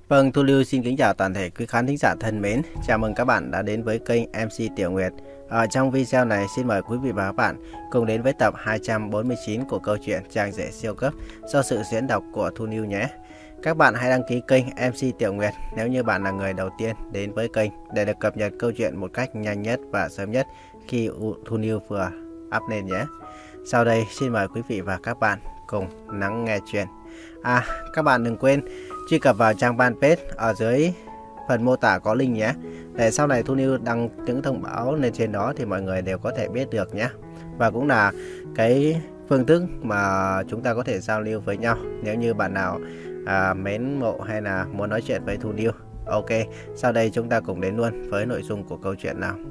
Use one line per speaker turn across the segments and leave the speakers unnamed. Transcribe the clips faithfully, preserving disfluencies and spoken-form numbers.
Vâng, Thu Lưu xin kính chào toàn thể quý khán thính giả thân mến. Chào mừng các bạn đã đến với kênh em xê Tiểu Nguyệt. Ở trong video này, xin mời quý vị và các bạn cùng đến với tập hai trăm bốn mươi chín của câu chuyện Trang Rể Siêu Cấp do sự diễn đọc của Thu Lưu nhé. Các bạn hãy đăng ký kênh em xê Tiểu Nguyệt nếu như bạn là người đầu tiên đến với kênh để được cập nhật câu chuyện một cách nhanh nhất và sớm nhất khi Thu Lưu vừa up lên nhé. Sau đây, xin mời quý vị và các bạn cùng lắng nghe chuyện. À, các bạn đừng quên truy cập vào trang fanpage ở dưới phần mô tả có link nhé. Để sau này Thu Lưu đăng những thông báo lên trên đó thì mọi người đều có thể biết được nhé. Và cũng là cái phương thức mà chúng ta có thể giao lưu với nhau nếu như bạn nào à, mến mộ hay là muốn nói chuyện với Thu Lưu. Ok, sau đây chúng ta cùng đến luôn với nội dung của câu chuyện nào.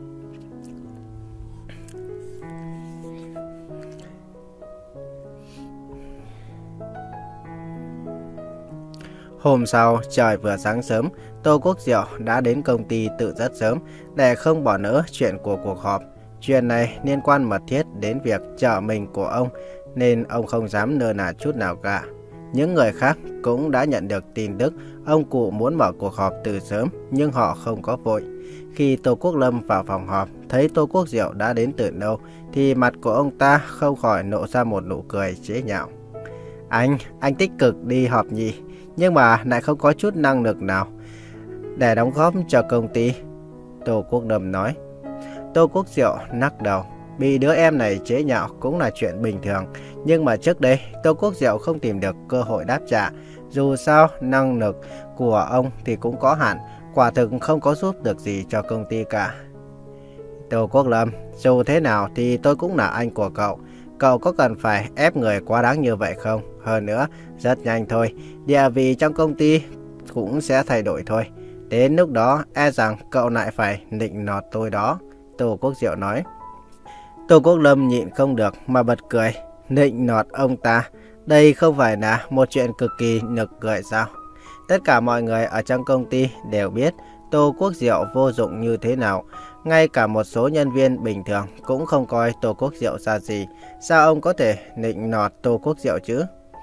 Hôm sau, trời vừa sáng sớm, Tô Quốc Diệu đã đến công ty từ rất sớm để không bỏ lỡ chuyện của cuộc họp. Chuyện này liên quan mật thiết đến việc trợ mình của ông nên ông không dám lơ là chút nào cả. Những người khác cũng đã nhận được tin tức ông cụ muốn mở cuộc họp từ sớm nhưng họ không có vội. Khi Tô Quốc Lâm vào phòng họp thấy Tô Quốc Diệu đã đến từ lâu thì mặt của ông ta không khỏi nộ ra một nụ cười chế nhạo. Anh, anh tích cực đi họp nhỉ? Nhưng mà lại không có chút năng lực nào để đóng góp cho công ty. Tô Quốc Lâm nói. Tô Quốc Diệu lắc đầu. Bị đứa em này chế nhạo cũng là chuyện bình thường. Nhưng mà trước đây Tô Quốc Diệu không tìm được cơ hội đáp trả. Dù sao năng lực của ông thì cũng có hạn. Quả thực không có giúp được gì cho công ty cả. Tô Quốc Lâm, dù thế nào thì tôi cũng là anh của cậu. Cậu có cần phải ép người quá đáng như vậy không? Hơn nữa, rất nhanh thôi, địa vị trong công ty cũng sẽ thay đổi thôi. Đến lúc đó, e rằng cậu lại phải nịnh nọt tôi đó. Tô Quốc Diệu nói. Tô Quốc Lâm nhịn không được mà bật cười. Nịnh nọt ông ta, đây không phải là một chuyện cực kỳ nực cười sao? Tất cả mọi người ở trong công ty đều biết Tô Quốc Diệu vô dụng như thế nào. Ngay cả một số nhân viên bình thường cũng không coi Tô Quốc Diệu ra gì. Sao ông có thể nịnh nọt Tô Quốc Diệu chứ?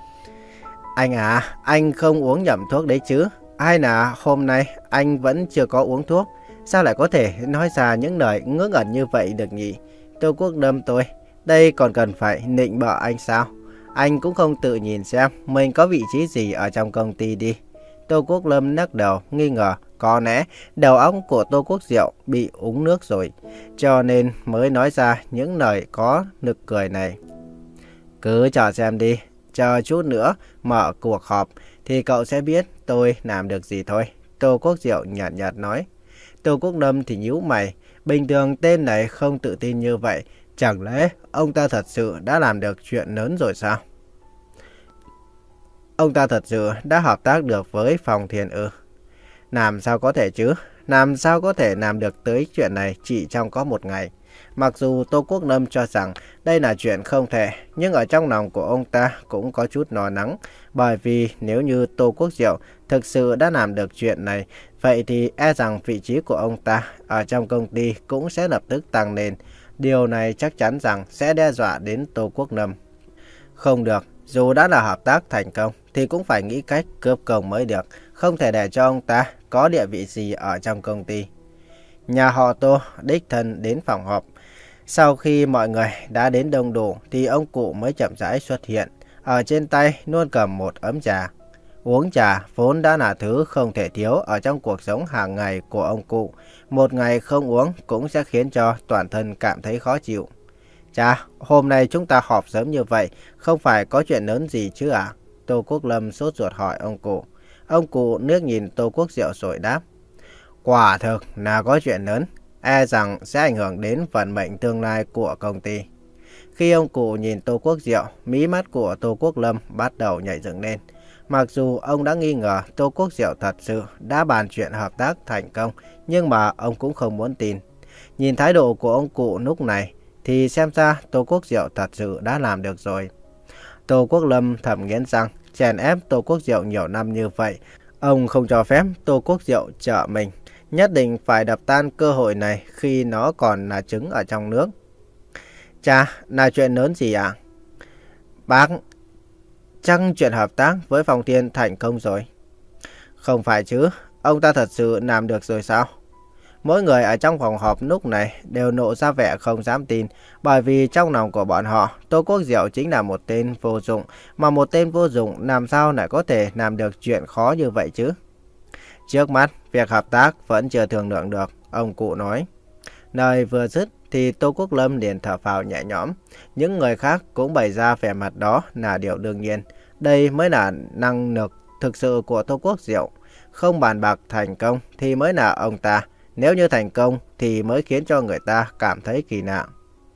Anh à, anh không uống nhầm thuốc đấy chứ? Hay là hôm nay anh vẫn chưa có uống thuốc? Sao lại có thể nói ra những lời ngớ ngẩn như vậy được nhỉ? Tô Quốc Lâm tôi, đây còn cần phải nịnh bợ anh sao? Anh cũng không tự nhìn xem mình có vị trí gì ở trong công ty đi. Tô Quốc Lâm lắc đầu nghi ngờ. Có lẽ đầu óc của Tô Quốc Diệu bị uống nước rồi, cho nên mới nói ra những lời có nực cười này. Cứ chờ xem đi, chờ chút nữa mở cuộc họp thì cậu sẽ biết tôi làm được gì thôi. Tô Quốc Diệu nhạt nhạt nói. Tô Quốc Lâm thì nhíu mày, bình thường tên này không tự tin như vậy, chẳng lẽ ông ta thật sự đã làm được chuyện lớn rồi sao? Ông ta thật sự đã hợp tác được với Phòng Thiền ư? Làm sao có thể chứ? Làm sao có thể làm được tới chuyện này chỉ trong có một ngày? Mặc dù Tô Quốc Lâm cho rằng đây là chuyện không thể, nhưng ở trong lòng của ông ta cũng có chút lo lắng. Bởi vì nếu như Tô Quốc Diệu thực sự đã làm được chuyện này, vậy thì e rằng vị trí của ông ta ở trong công ty cũng sẽ lập tức tăng lên. Điều này chắc chắn rằng sẽ đe dọa đến Tô Quốc Lâm. Không được, dù đã là hợp tác thành công thì cũng phải nghĩ cách cướp công mới được. Không thể để cho ông ta có địa vị gì ở trong công ty. Nhà họ Tô đích thân đến phòng họp. Sau khi mọi người đã đến đông đủ thì ông cụ mới chậm rãi xuất hiện. Ở trên tay luôn cầm một ấm trà. Uống trà vốn đã là thứ không thể thiếu ở trong cuộc sống hàng ngày của ông cụ. Một ngày không uống cũng sẽ khiến cho toàn thân cảm thấy khó chịu. Chà, hôm nay chúng ta họp sớm như vậy, không phải có chuyện lớn gì chứ ạ? À? Tô Quốc Lâm sốt ruột hỏi ông cụ. Ông cụ nước nhìn Tô Quốc Diệu rồi đáp. Quả thực là có chuyện lớn, e rằng sẽ ảnh hưởng đến vận mệnh tương lai của công ty. Khi ông cụ nhìn Tô Quốc Diệu, mí mắt của Tô Quốc Lâm bắt đầu nhảy dựng lên. Mặc dù ông đã nghi ngờ Tô Quốc Diệu thật sự đã bàn chuyện hợp tác thành công, nhưng mà ông cũng không muốn tin. Nhìn thái độ của ông cụ lúc này, thì xem ra Tô Quốc Diệu thật sự đã làm được rồi. Tô Quốc Lâm thầm nghiến răng, chèn ép Tô Quốc Diệu nhiều năm như vậy. Ông không cho phép Tô Quốc Diệu trợ mình. Nhất định phải đập tan cơ hội này khi nó còn là trứng ở trong nước. Chà, là chuyện lớn gì ạ? À? Bác, chắc chuyện hợp tác với Phong Thiên thành công rồi. Không phải chứ, ông ta thật sự làm được rồi sao? Mỗi người ở trong phòng họp lúc này đều nộ ra vẻ không dám tin, bởi vì trong lòng của bọn họ, Tô Quốc Diệu chính là một tên vô dụng, mà một tên vô dụng làm sao lại có thể làm được chuyện khó như vậy chứ? Trước mắt, việc hợp tác vẫn chưa thương lượng được, ông cụ nói. Lời vừa dứt thì Tô Quốc Lâm liền thở phào nhẹ nhõm. Những người khác cũng bày ra vẻ mặt đó là điều đương nhiên. Đây mới là năng lực thực sự của Tô Quốc Diệu. Không bàn bạc thành công thì mới là ông ta. Nếu như thành công thì mới khiến cho người ta cảm thấy kỳ lạ.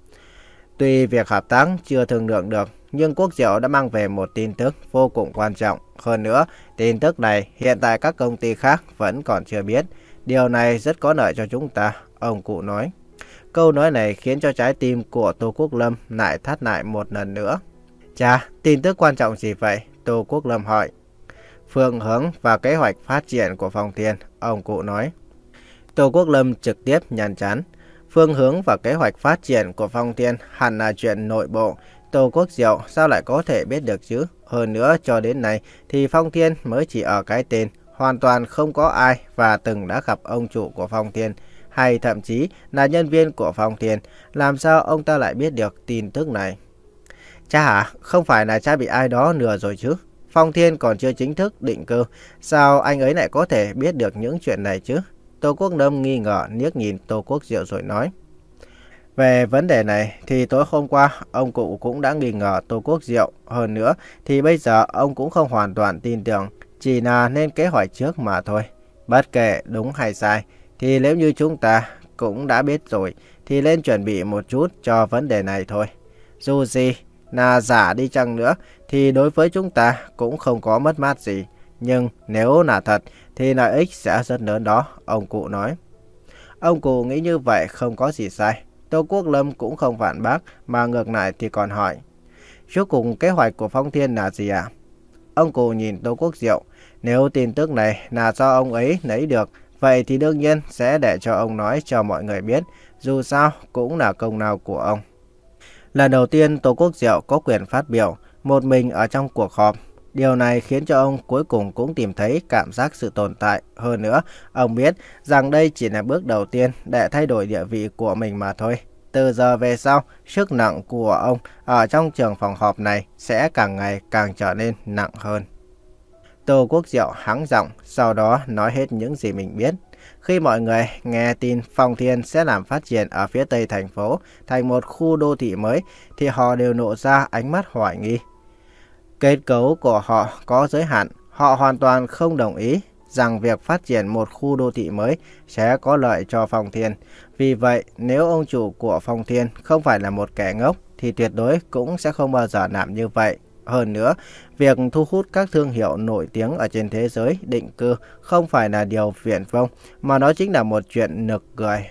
Tuy việc hợp tác chưa thương lượng được, nhưng Quốc Diệu đã mang về một tin tức vô cùng quan trọng. Hơn nữa, tin tức này hiện tại các công ty khác vẫn còn chưa biết. Điều này rất có lợi cho chúng ta, ông cụ nói. Câu nói này khiến cho trái tim của Tô Quốc Lâm lại thắt lại một lần nữa. Chà, tin tức quan trọng gì vậy? Tô Quốc Lâm hỏi. Phương hướng và kế hoạch phát triển của Phong Thiên, ông cụ nói. Tô Quốc Lâm trực tiếp nhăn chán. Phương hướng và kế hoạch phát triển của Phong Thiên hẳn là chuyện nội bộ. Tô Quốc Diệu sao lại có thể biết được chứ? Hơn nữa cho đến nay thì Phong Thiên mới chỉ ở cái tên, hoàn toàn không có ai và từng đã gặp ông chủ của Phong Thiên, hay thậm chí là nhân viên của Phong Thiên. Làm sao ông ta lại biết được tin tức này? Cha hả? Không phải là cha bị ai đó lừa rồi chứ? Phong Thiên còn chưa chính thức định cư, sao anh ấy lại có thể biết được những chuyện này chứ? Tô Quốc Lâm nghi ngờ liếc nhìn Tô Quốc Diệu rồi nói. Về vấn đề này thì tối hôm qua ông cụ cũng đã nghi ngờ Tô Quốc Diệu. Hơn nữa thì bây giờ ông cũng không hoàn toàn tin tưởng, chỉ là nên kế hoạch trước mà thôi. Bất kể đúng hay sai thì nếu như chúng ta cũng đã biết rồi thì nên chuẩn bị một chút cho vấn đề này thôi. Dù gì là giả đi chăng nữa thì đối với chúng ta cũng không có mất mát gì. Nhưng nếu là thật thì lợi ích sẽ rất lớn đó, ông cụ nói. Ông cụ nghĩ như vậy không có gì sai. Tô Quốc Lâm cũng không phản bác mà ngược lại thì còn hỏi. Cuối cùng kế hoạch của Phong Thiên là gì ạ? À? Ông cụ nhìn Tô Quốc Diệu. Nếu tin tức này là do ông ấy lấy được, vậy thì đương nhiên sẽ để cho ông nói cho mọi người biết. Dù sao cũng là công lao của ông. Lần đầu tiên Tô Quốc Diệu có quyền phát biểu một mình ở trong cuộc họp. Điều này khiến cho ông cuối cùng cũng tìm thấy cảm giác sự tồn tại. Hơn nữa, ông biết rằng đây chỉ là bước đầu tiên để thay đổi địa vị của mình mà thôi. Từ giờ về sau, sức nặng của ông ở trong trường phòng họp này sẽ càng ngày càng trở nên nặng hơn. Tô Quốc Diệu hắng giọng, sau đó nói hết những gì mình biết. Khi mọi người nghe tin Phong Thiên sẽ làm phát triển ở phía tây thành phố thành một khu đô thị mới, thì họ đều nộ ra ánh mắt hoài nghi. Kết cấu của họ có giới hạn, họ hoàn toàn không đồng ý rằng việc phát triển một khu đô thị mới sẽ có lợi cho Phong Thiên. Vì vậy, nếu ông chủ của Phong Thiên không phải là một kẻ ngốc thì tuyệt đối cũng sẽ không bao giờ làm như vậy. Hơn nữa, việc thu hút các thương hiệu nổi tiếng ở trên thế giới định cư không phải là điều viển vông, mà nó chính là một chuyện nực cười.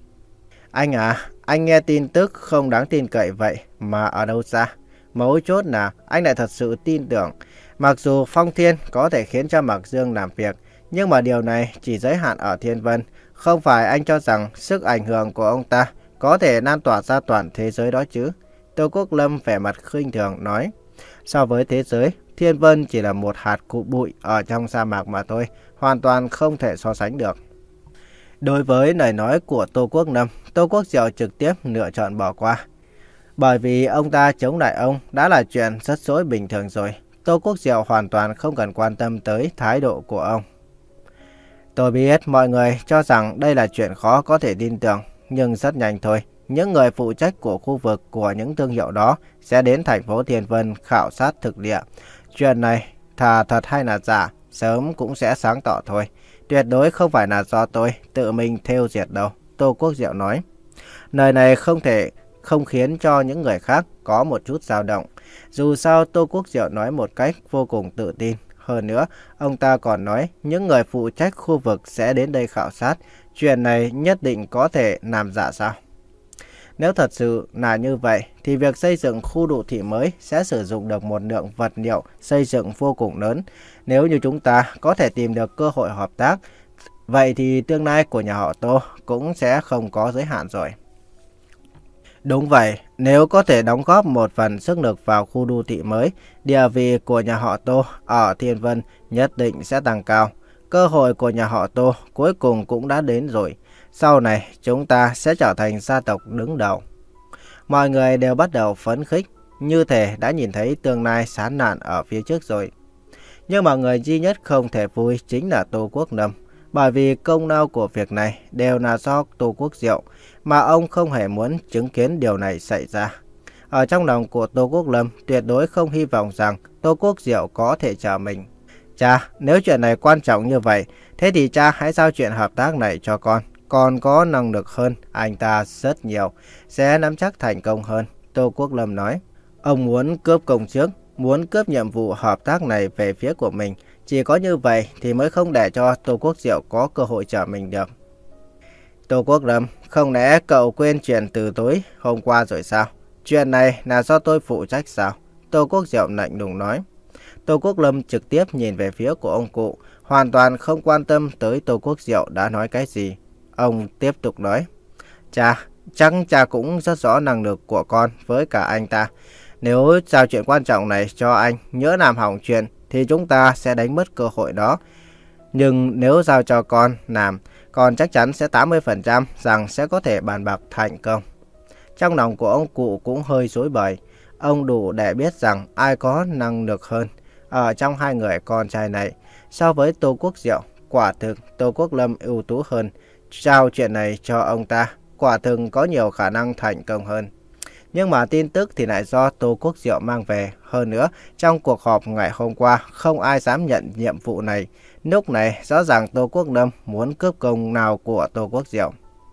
Anh à, anh nghe tin tức không đáng tin cậy vậy mà ở đâu ra? Mấu chốt là anh lại thật sự tin tưởng. Mặc dù Phong Thiên có thể khiến cho Mạc Dương làm việc, nhưng mà điều này chỉ giới hạn ở Thiên Vân. Không phải anh cho rằng sức ảnh hưởng của ông ta có thể lan tỏa ra toàn thế giới đó chứ? Tô Quốc Lâm vẻ mặt khinh thường nói. So với thế giới, Thiên Vân chỉ là một hạt cụm bụi ở trong sa mạc mà thôi, hoàn toàn không thể so sánh được. Đối với lời nói của Tô Quốc Lâm, Tô Quốc Diệu trực tiếp lựa chọn bỏ qua. Bởi vì ông ta chống lại ông đã là chuyện rất dối bình thường rồi. Tô Quốc Diệu hoàn toàn không cần quan tâm tới thái độ của ông. Tôi biết mọi người cho rằng đây là chuyện khó có thể tin tưởng, nhưng rất nhanh thôi. Những người phụ trách của khu vực của những thương hiệu đó sẽ đến thành phố Thiên Vân khảo sát thực địa. Chuyện này, thà thật hay là giả, sớm cũng sẽ sáng tỏ thôi. Tuyệt đối không phải là do tôi tự mình thêu diệt đâu, Tô Quốc Diệu nói. Lời này không thể không khiến cho những người khác có một chút dao động. Dù sao Tô Quốc Diệu nói một cách vô cùng tự tin. Hơn nữa, ông ta còn nói những người phụ trách khu vực sẽ đến đây khảo sát. Chuyện này nhất định có thể làm giả sao? Nếu thật sự là như vậy, thì việc xây dựng khu đô thị mới sẽ sử dụng được một lượng vật liệu xây dựng vô cùng lớn. Nếu như chúng ta có thể tìm được cơ hội hợp tác, vậy thì tương lai của nhà họ Tô cũng sẽ không có giới hạn rồi. Đúng vậy, nếu có thể đóng góp một phần sức lực vào khu đô thị mới, địa vị của nhà họ Tô ở Thiên Vân nhất định sẽ tăng cao. cơ hội của nhà họ Tô cuối cùng cũng đã đến rồi. Sau này chúng ta sẽ trở thành gia tộc đứng đầu. Mọi người đều bắt đầu phấn khích, như thể đã nhìn thấy tương lai sáng lạn ở phía trước rồi. Nhưng mà người duy nhất không thể vui chính là Tô Quốc Lâm, bởi vì công lao của việc này đều là do Tô Quốc Diệu, mà ông không hề muốn chứng kiến điều này xảy ra. Ở trong lòng của Tô Quốc Lâm tuyệt đối không hy vọng rằng Tô Quốc Diệu có thể chờ mình. Cha, nếu chuyện này quan trọng như vậy, thế thì cha hãy giao chuyện hợp tác này cho con. Con có năng lực hơn anh ta rất nhiều, sẽ nắm chắc thành công hơn, Tô Quốc Lâm nói. Ông muốn cướp công trước, muốn cướp nhiệm vụ hợp tác này về phía của mình. Chỉ có như vậy thì mới không để cho Tô Quốc Diệu có cơ hội chờ mình được. Tô Quốc Lâm, không lẽ cậu quên chuyện từ tối hôm qua rồi sao? Chuyện này là do tôi phụ trách sao? Tô Quốc Diệu lạnh lùng nói. Tô Quốc Lâm trực tiếp nhìn về phía của ông cụ, hoàn toàn không quan tâm tới Tô Quốc Diệu đã nói cái gì. Ông tiếp tục nói. Cha, chắc cha cũng rất rõ năng lực của con với cả anh ta. Nếu giao chuyện quan trọng này cho anh, nhỡ làm hỏng chuyện, thì chúng ta sẽ đánh mất cơ hội đó. Nhưng nếu giao cho con làm, con chắc chắn sẽ tám mươi phần trăm rằng sẽ có thể bàn bạc thành công. Trong lòng của ông cụ cũng hơi rối bời. Ông đủ để biết rằng ai có năng lực hơn ở trong hai người con trai này. So với Tô Quốc Diệu, quả thực Tô Quốc Lâm ưu tú hơn. Giao chuyện này cho ông ta, quả thực có nhiều khả năng thành công hơn. Nhưng mà tin tức thì lại do Tô Quốc Diệu mang về. Hơn nữa, trong cuộc họp ngày hôm qua, không ai dám nhận nhiệm vụ này. Lúc này, rõ ràng Tô Quốc Lâm muốn cướp công nào của Tô Quốc Diệu.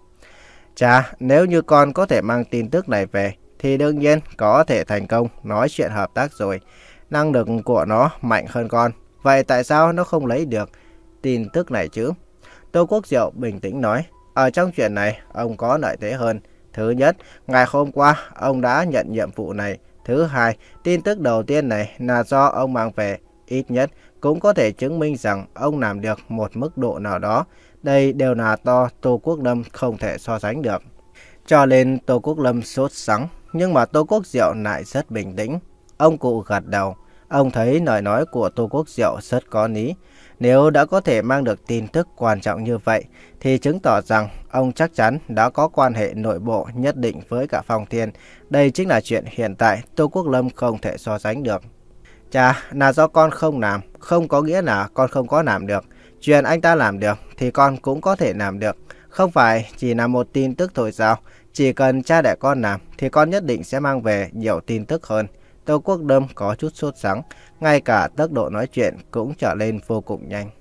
Cha, nếu như con có thể mang tin tức này về, thì đương nhiên có thể thành công nói chuyện hợp tác rồi. Năng lực của nó mạnh hơn con. Vậy tại sao nó không lấy được tin tức này chứ? Tô Quốc Diệu bình tĩnh nói. Ở trong chuyện này, ông có lợi thế hơn. Thứ nhất, ngày hôm qua, ông đã nhận nhiệm vụ này. Thứ hai, tin tức đầu tiên này là do ông mang về. Ít nhất, cũng có thể chứng minh rằng ông làm được một mức độ nào đó. Đây đều là do Tô Quốc Lâm không thể so sánh được. Cho nên Tô Quốc Lâm sốt sắng, nhưng mà Tô Quốc Diệu lại rất bình tĩnh. Ông cụ gật đầu. Ông thấy lời nói của Tô Quốc Diệu rất có lý. Nếu đã có thể mang được tin tức quan trọng như vậy, thì chứng tỏ rằng ông chắc chắn đã có quan hệ nội bộ nhất định với cả Phong Thiên. Đây chính là chuyện hiện tại Tô Quốc Lâm không thể so sánh được. Chà, là do con không làm, không có nghĩa là con không có làm được. Chuyện anh ta làm được thì con cũng có thể làm được. Không phải chỉ là một tin tức thôi sao? Chỉ cần cha để con làm thì con nhất định sẽ mang về nhiều tin tức hơn. Tô Quốc Lâm có chút sốt sắng, ngay cả tốc độ nói chuyện cũng trở lên vô cùng nhanh.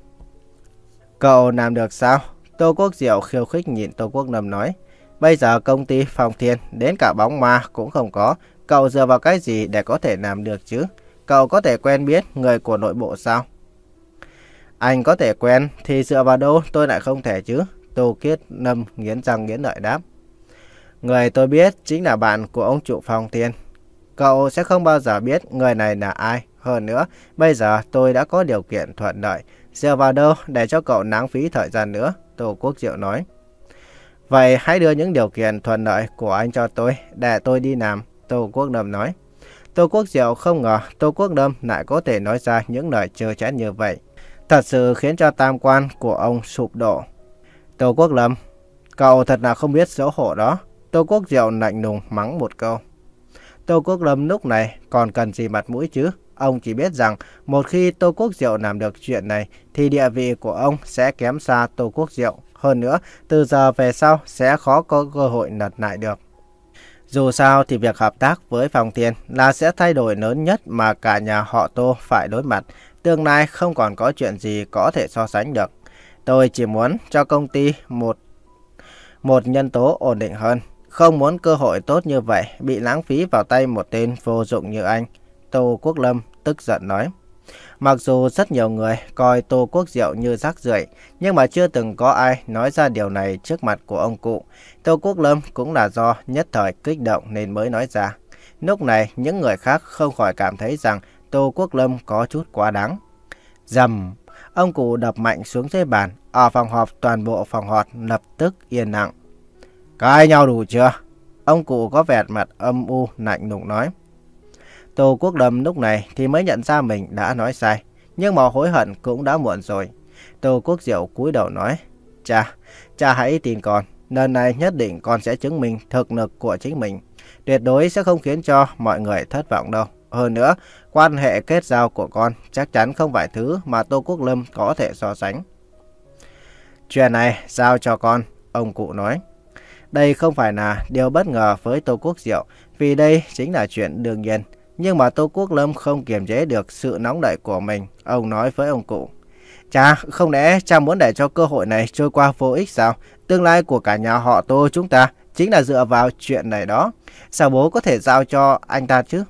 Cậu làm được sao? Tô Quốc Diệu khiêu khích nhìn Tô Quốc Lâm nói. Bây giờ công ty Phong Thiên đến cả bóng ma cũng không có. Cậu dựa vào cái gì để có thể làm được chứ? Cậu có thể quen biết người của nội bộ sao? Anh có thể quen thì dựa vào đâu tôi lại không thể chứ? Tô Kiết Lâm nghiến răng nghiến lợi đáp. Người tôi biết chính là bạn của ông chủ Phong Thiên. Cậu sẽ không bao giờ biết người này là ai. Hơn nữa, bây giờ tôi đã có điều kiện thuận lợi. Dựa vào đâu để cho cậu lãng phí thời gian nữa? Tô Quốc Diệu nói. Vậy hãy đưa những điều kiện thuận lợi của anh cho tôi, để tôi đi làm. Tô Quốc Lâm nói. Tô Quốc Diệu không ngờ Tô Quốc Lâm lại có thể nói ra những lời trơ trẽn như vậy. Thật sự khiến cho tam quan của ông sụp đổ. Tô Quốc Lâm, cậu thật là không biết xấu hổ đó. Tô Quốc Diệu lạnh lùng mắng một câu. Tô Quốc Lâm lúc này còn cần gì mặt mũi chứ? Ông chỉ biết rằng một khi Tô Quốc Diệu làm được chuyện này thì địa vị của ông sẽ kém xa Tô Quốc Diệu. Hơn nữa, từ giờ về sau sẽ khó có cơ hội lật lại được. Dù sao thì việc hợp tác với Phong Thiên là sẽ thay đổi lớn nhất mà cả nhà họ Tô phải đối mặt. Tương lai không còn có chuyện gì có thể so sánh được. Tôi chỉ muốn cho công ty một, một nhân tố ổn định hơn. Không muốn cơ hội tốt như vậy bị lãng phí vào tay một tên vô dụng như anh. Tô Quốc Lâm tức giận nói. Mặc dù rất nhiều người coi Tô Quốc Diệu như rác rưởi, nhưng mà chưa từng có ai nói ra điều này trước mặt của ông cụ. Tô Quốc Lâm cũng là do nhất thời kích động nên mới nói ra. Lúc này những người khác không khỏi cảm thấy rằng Tô Quốc Lâm có chút quá đáng. Rầm, ông cụ đập mạnh xuống dưới bàn. Ở phòng họp toàn bộ phòng họp lập tức yên lặng. Cãi nhau đủ chưa? Ông cụ có vẻ mặt âm u lạnh lùng nói. Tô Quốc Lâm lúc này thì mới nhận ra mình đã nói sai, nhưng mà hối hận cũng đã muộn rồi. Tô Quốc Diệu cúi đầu nói, cha, cha hãy tin con. Lần này nhất định con sẽ chứng minh thực lực của chính mình. Tuyệt đối sẽ không khiến cho mọi người thất vọng đâu. Hơn nữa, quan hệ kết giao của con chắc chắn không phải thứ mà Tô Quốc Lâm có thể so sánh. Chuyện này giao cho con, ông cụ nói. Đây không phải là điều bất ngờ với Tô Quốc Diệu, vì đây chính là chuyện đương nhiên. Nhưng mà Tô Quốc Lâm không kiềm chế được sự nóng nảy của mình. Ông nói với ông cụ, cha, không lẽ cha muốn để cho cơ hội này trôi qua vô ích sao? Tương lai của cả nhà họ Tô chúng ta chính là dựa vào chuyện này đó. Sao bố có thể giao cho anh ta chứ?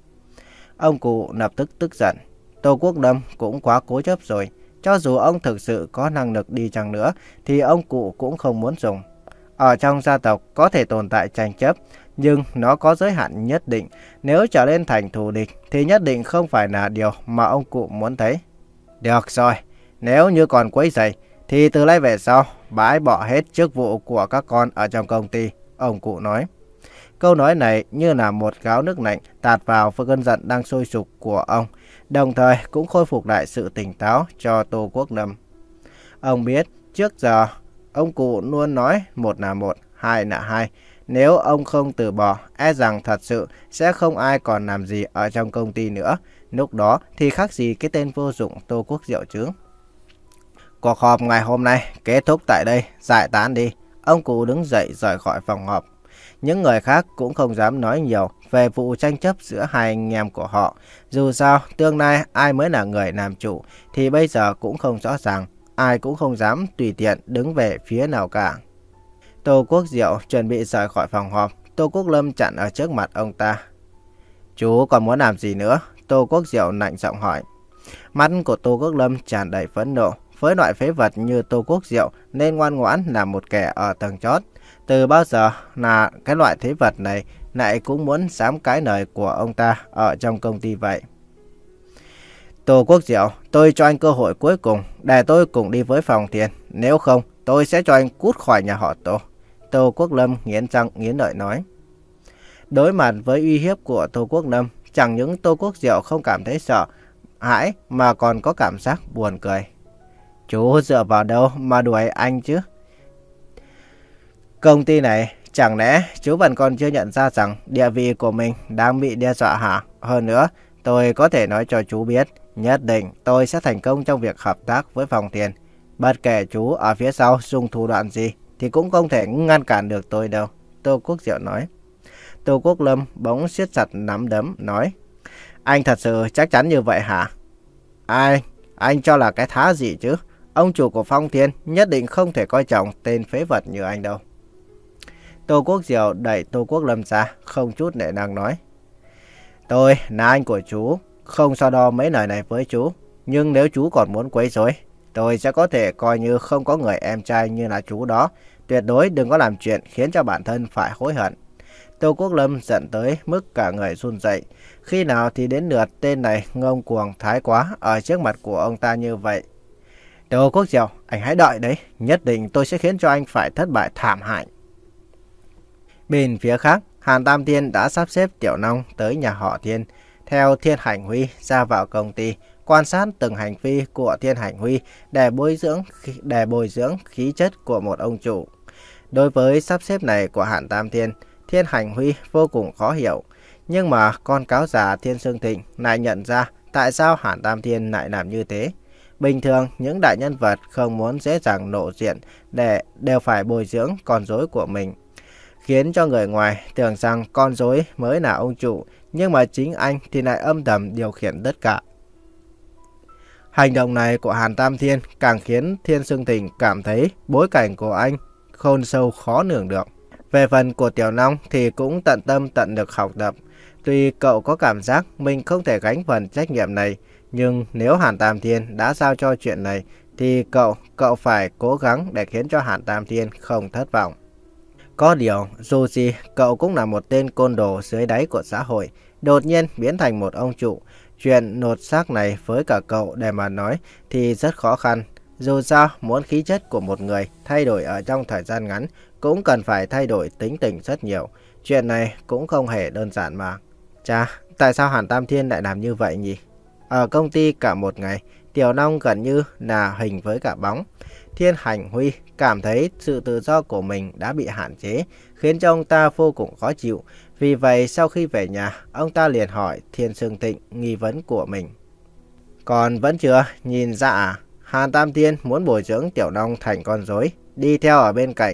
Ông cụ lập tức tức giận. Tô Quốc Lâm cũng quá cố chấp rồi. Cho dù ông thực sự có năng lực đi chăng nữa, thì ông cụ cũng không muốn dùng. Ở trong gia tộc có thể tồn tại tranh chấp, nhưng nó có giới hạn nhất định. Nếu trở lên thành thù địch, thì nhất định không phải là điều mà ông cụ muốn thấy. Được rồi, nếu như còn quấy rầy, thì từ nay về sau, bãi bỏ hết chức vụ của các con ở trong công ty, ông cụ nói. Câu nói này như là một gáo nước lạnh tạt vào với cơn giận đang sôi sục của ông, đồng thời cũng khôi phục lại sự tỉnh táo cho Tô Quốc Lâm. Ông biết, trước giờ, ông cụ luôn nói một là một, hai là hai. Nếu ông không từ bỏ, e rằng thật sự sẽ không ai còn làm gì ở trong công ty nữa. Lúc đó thì khác gì cái tên vô dụng Tô Quốc Diệu chứ. Cuộc họp ngày hôm nay kết thúc tại đây, giải tán đi. Ông cụ đứng dậy rời khỏi phòng họp. Những người khác cũng không dám nói nhiều về vụ tranh chấp giữa hai anh em của họ. Dù sao, tương lai ai mới là người làm chủ thì bây giờ cũng không rõ ràng. Ai cũng không dám tùy tiện đứng về phía nào cả. Tô Quốc Diệu chuẩn bị rời khỏi phòng họp. Tô Quốc Lâm chặn ở trước mặt ông ta. Chú còn muốn làm gì nữa? Tô Quốc Diệu lạnh giọng hỏi. Mắt của Tô Quốc Lâm tràn đầy phẫn nộ. Với loại phế vật như Tô Quốc Diệu nên ngoan ngoãn là một kẻ ở tầng chót. Từ bao giờ là cái loại phế vật này lại cũng muốn dám cãi lời của ông ta ở trong công ty vậy? Tô Quốc Diệu, tôi cho anh cơ hội cuối cùng để tôi cùng đi với Phong Thiên. Nếu không, tôi sẽ cho anh cút khỏi nhà họ Tô. Tô Quốc Lâm nghiến răng nghiến lợi nói. Đối mặt với uy hiếp của Tô Quốc Lâm, chẳng những Tô Quốc Diệu không cảm thấy sợ hãi mà còn có cảm giác buồn cười. Chú dựa vào đâu mà đuổi anh chứ? Công ty này, chẳng lẽ chú vẫn còn chưa nhận ra rằng địa vị của mình đang bị đe dọa hả? Hơn nữa, tôi có thể nói cho chú biết, nhất định tôi sẽ thành công trong việc hợp tác với Phong Thiên. Bất kể chú ở phía sau dùng thủ đoạn gì thì cũng không thể ngăn cản được tôi đâu. Tô Quốc Diệu nói. Tô Quốc Lâm bỗng siết chặt nắm đấm nói. Anh thật sự chắc chắn như vậy hả? Ai? Anh cho là cái thá gì chứ? Ông chủ của Phong Thiên nhất định không thể coi trọng tên phế vật như anh đâu. Tô Quốc Diệu đẩy Tô Quốc Lâm ra, không chút nể nang nói. Tôi là anh của chú, không so đo mấy lời này với chú. Nhưng nếu chú còn muốn quấy rối, tôi sẽ có thể coi như không có người em trai như là chú đó. Tuyệt đối đừng có làm chuyện khiến cho bản thân phải hối hận. Tô Quốc Lâm giận tới mức cả người run rẩy. Khi nào thì đến lượt tên này ngông cuồng thái quá ở trước mặt của ông ta như vậy? Tô Quốc Diệu, anh hãy đợi đấy. Nhất định tôi sẽ khiến cho anh phải thất bại thảm hại. Bên phía khác, Hàn Tam Thiên đã sắp xếp Tiểu Long tới nhà họ Thiên, theo Thiên Hành Huy ra vào công ty, quan sát từng hành vi của Thiên Hành Huy để bồi dưỡng để bồi dưỡng khí chất của một ông chủ. Đối với sắp xếp này của Hàn Tam Thiên, Thiên Hành Huy vô cùng khó hiểu, nhưng mà con cáo già Thiên Sương Thịnh lại nhận ra tại sao Hàn Tam Thiên lại làm như thế. Bình thường, những đại nhân vật không muốn dễ dàng lộ diện để đều phải bồi dưỡng con rối của mình, khiến cho người ngoài tưởng rằng con rối mới là ông chủ, nhưng mà chính anh thì lại âm thầm điều khiển tất cả. Hành động này của Hàn Tam Thiên càng khiến Thiên Sương Thịnh cảm thấy bối cảnh của anh khôn sâu khó lường được. Về phần của Tiểu Long thì cũng tận tâm tận lực học tập. Tuy cậu có cảm giác mình không thể gánh phần trách nhiệm này, nhưng nếu Hàn Tam Thiên đã giao cho chuyện này thì cậu, cậu phải cố gắng để khiến cho Hàn Tam Thiên không thất vọng. Có điều, dù gì, cậu cũng là một tên côn đồ dưới đáy của xã hội, đột nhiên biến thành một ông chủ. Chuyện lột xác này với cả cậu để mà nói thì rất khó khăn. Dù sao, muốn khí chất của một người thay đổi ở trong thời gian ngắn cũng cần phải thay đổi tính tình rất nhiều. Chuyện này cũng không hề đơn giản mà. Chà, tại sao Hàn Tam Thiên lại làm như vậy nhỉ? Ở công ty cả một ngày Tiểu Long gần như là hình với cả bóng. Thiên Hành Huy cảm thấy sự tự do của mình đã bị hạn chế, khiến cho ông ta vô cùng khó chịu. Vì vậy sau khi về nhà, ông ta liền hỏi Thiên Sương Tịnh nghi vấn của mình. Còn vẫn chưa nhìn ra à? Hàn Tam Thiên muốn bồi dưỡng Tiểu Long thành con rối, đi theo ở bên cạnh.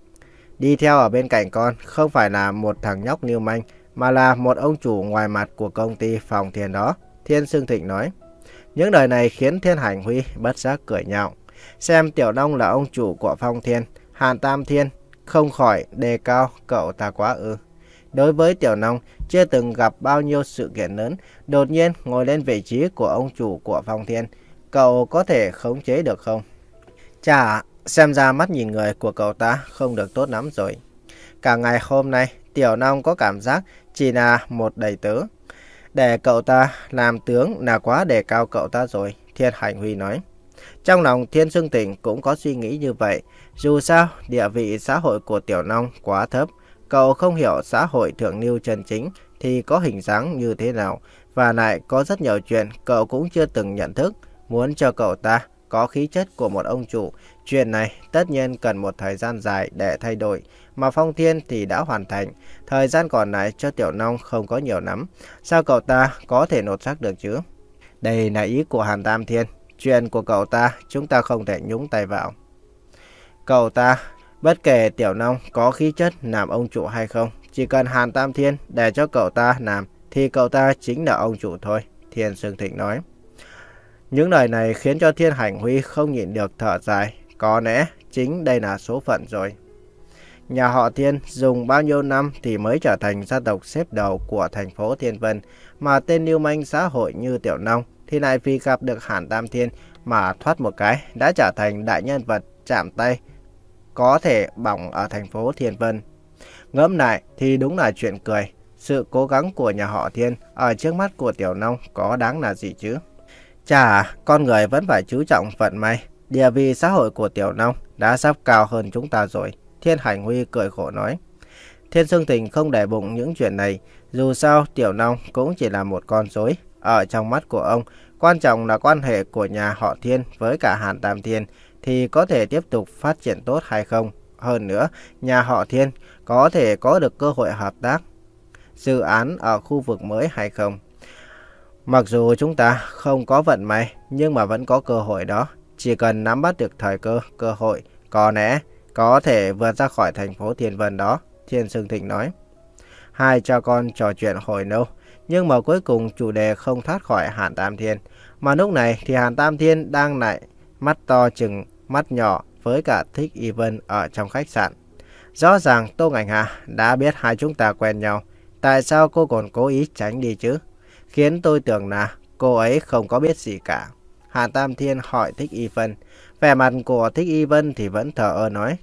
Đi theo ở bên cạnh con không phải là một thằng nhóc lưu manh, mà là một ông chủ ngoài mặt của công ty Phong Thiên đó, Thiên Sương Thịnh nói. Những lời này khiến Thiên Hành Huy bất giác cười nhạo. Xem Tiểu Long là ông chủ của Phong Thiên, Hàn Tam Thiên không khỏi đề cao cậu ta quá ư. Đối với Tiểu Long, chưa từng gặp bao nhiêu sự kiện lớn, đột nhiên ngồi lên vị trí của ông chủ của Phong Thiên, cậu có thể khống chế được không? Chà, xem ra mắt nhìn người của cậu ta không được tốt lắm rồi. Cả ngày hôm nay, Tiểu Long có cảm giác chỉ là một đầy tớ. Để cậu ta làm tướng là quá đề cao cậu ta rồi, Thiên Hành Huy nói. Trong lòng Thiên Sương Tịnh cũng có suy nghĩ như vậy. Dù sao, địa vị xã hội của Tiểu Long quá thấp. Cậu không hiểu xã hội thượng lưu chân chính thì có hình dáng như thế nào. Và lại có rất nhiều chuyện cậu cũng chưa từng nhận thức. Muốn cho cậu ta có khí chất của một ông chủ, chuyện này tất nhiên cần một thời gian dài để thay đổi. Mà Phong Thiên thì đã hoàn thành. Thời gian còn lại cho Tiểu Long không có nhiều lắm. Sao cậu ta có thể nột sắc được chứ? Đây là ý của Hàn Tam Thiên. Chuyện của cậu ta chúng ta không thể nhúng tay vào. Cậu ta, bất kể Tiểu Long có khí chất làm ông chủ hay không, chỉ cần Hàn Tam Thiên để cho cậu ta làm thì cậu ta chính là ông chủ thôi, Thiên Sương Thịnh nói. Những lời này khiến cho Thiên Hành Huy không nhịn được thở dài. Có lẽ chính đây là số phận rồi. Nhà họ Thiên dùng bao nhiêu năm thì mới trở thành gia tộc xếp đầu của thành phố Thiên Vân, mà tên lưu manh xã hội như Tiểu Long thì lại vì gặp được Hàn Tam Thiên mà thoát một cái đã trở thành đại nhân vật chạm tay có thể bỏng ở thành phố Thiên Vân. Ngẫm lại thì đúng là chuyện cười. Sự cố gắng của nhà họ Thiên ở trước mắt của Tiểu Long có đáng là gì chứ? Chà, con người vẫn phải chú trọng vận may. Địa vị xã hội của Tiểu Long đã sắp cao hơn chúng ta rồi, Thiên Hành Huy cười khổ nói. Thiên Sương Thịnh không để bụng những chuyện này. Dù sao Tiểu Long cũng chỉ là một con rối. Ở trong mắt của ông, quan trọng là quan hệ của nhà họ Thiên với cả Hàn Tam Thiên thì có thể tiếp tục phát triển tốt hay không. Hơn nữa, nhà họ Thiên có thể có được cơ hội hợp tác dự án ở khu vực mới hay không. Mặc dù chúng ta không có vận may, nhưng mà vẫn có cơ hội đó. Chỉ cần nắm bắt được thời cơ, cơ hội, có lẽ có thể vượt ra khỏi thành phố Thiên Vân đó, Thiên Sương Thịnh nói. Hai cha con trò chuyện hồi lâu, nhưng mà cuối cùng chủ đề không thoát khỏi Hàn Tam Thiên. Mà lúc này thì Hàn Tam Thiên đang lại mắt to chừng mắt nhỏ với cả Thích Y Vân ở trong khách sạn. Rõ ràng Tô Ngạnh Hà đã biết hai chúng ta quen nhau. Tại sao cô còn cố ý tránh đi chứ? Khiến tôi tưởng là cô ấy không có biết gì cả. Hàn Tam Thiên hỏi Thích Y Vân. Vẻ mặt của Thích Y Vân thì vẫn thờ ơ nói.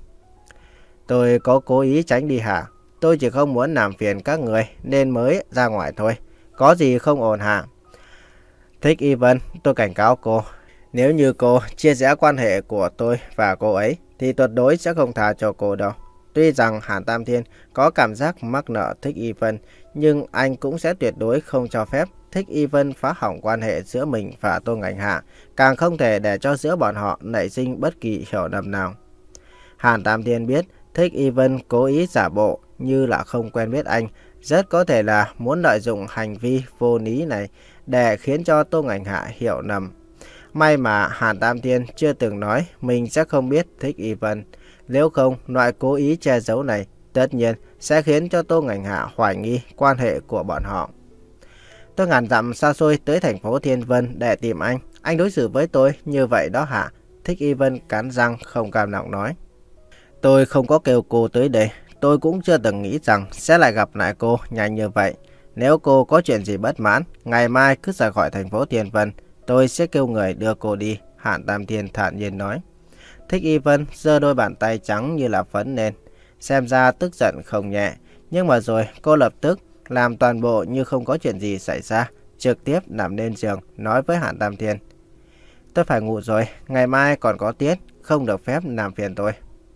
Tôi có cố ý tránh đi hả? Tôi chỉ không muốn làm phiền các người nên mới ra ngoài thôi. Có gì không ổn hả? Thích Y Vân, tôi cảnh cáo cô. Nếu như cô chia rẽ quan hệ của tôi và cô ấy thì tuyệt đối sẽ không tha cho cô đâu. Tuy rằng Hàn Tam Thiên có cảm giác mắc nợ Thích Y Vân, nhưng anh cũng sẽ tuyệt đối không cho phép Thích Y Vân phá hỏng quan hệ giữa mình và Tô Ngạnh Hạ, càng không thể để cho giữa bọn họ nảy sinh bất kỳ hiểu lầm nào. Hàn Tam Thiên biết Thích Y Vân cố ý giả bộ như là không quen biết anh, rất có thể là muốn lợi dụng hành vi vô lý này để khiến cho Tô Ngạnh Hạ hiểu lầm. May mà Hàn Tam Thiên chưa từng nói mình sẽ không biết Thích Y Vân. Nếu không, loại cố ý che giấu này tất nhiên sẽ khiến cho Tô Ngạnh Hạ hoài nghi quan hệ của bọn họ. Tôi ngàn dặm xa xôi tới thành phố Thiên Vân để tìm anh. Anh đối xử với tôi như vậy đó hả? Thích Y Vân cắn răng không cam lòng nói. Tôi không có kêu cô tới đây. Tôi cũng chưa từng nghĩ rằng sẽ lại gặp lại cô nhanh như vậy. Nếu cô có chuyện gì bất mãn, ngày mai cứ rời khỏi thành phố Thiên Vân, tôi sẽ kêu người đưa cô đi, Hàn Tam Thiên thản nhiên nói. Thích Y Vân giơ đôi bàn tay trắng như là phấn lên, xem ra tức giận không nhẹ. Nhưng mà rồi cô lập tức làm toàn bộ như không có chuyện gì xảy ra, trực tiếp nằm lên giường nói với Hàn Tam Thiên. Tôi phải ngủ rồi, ngày mai còn có tiết, không được phép làm phiền tôi.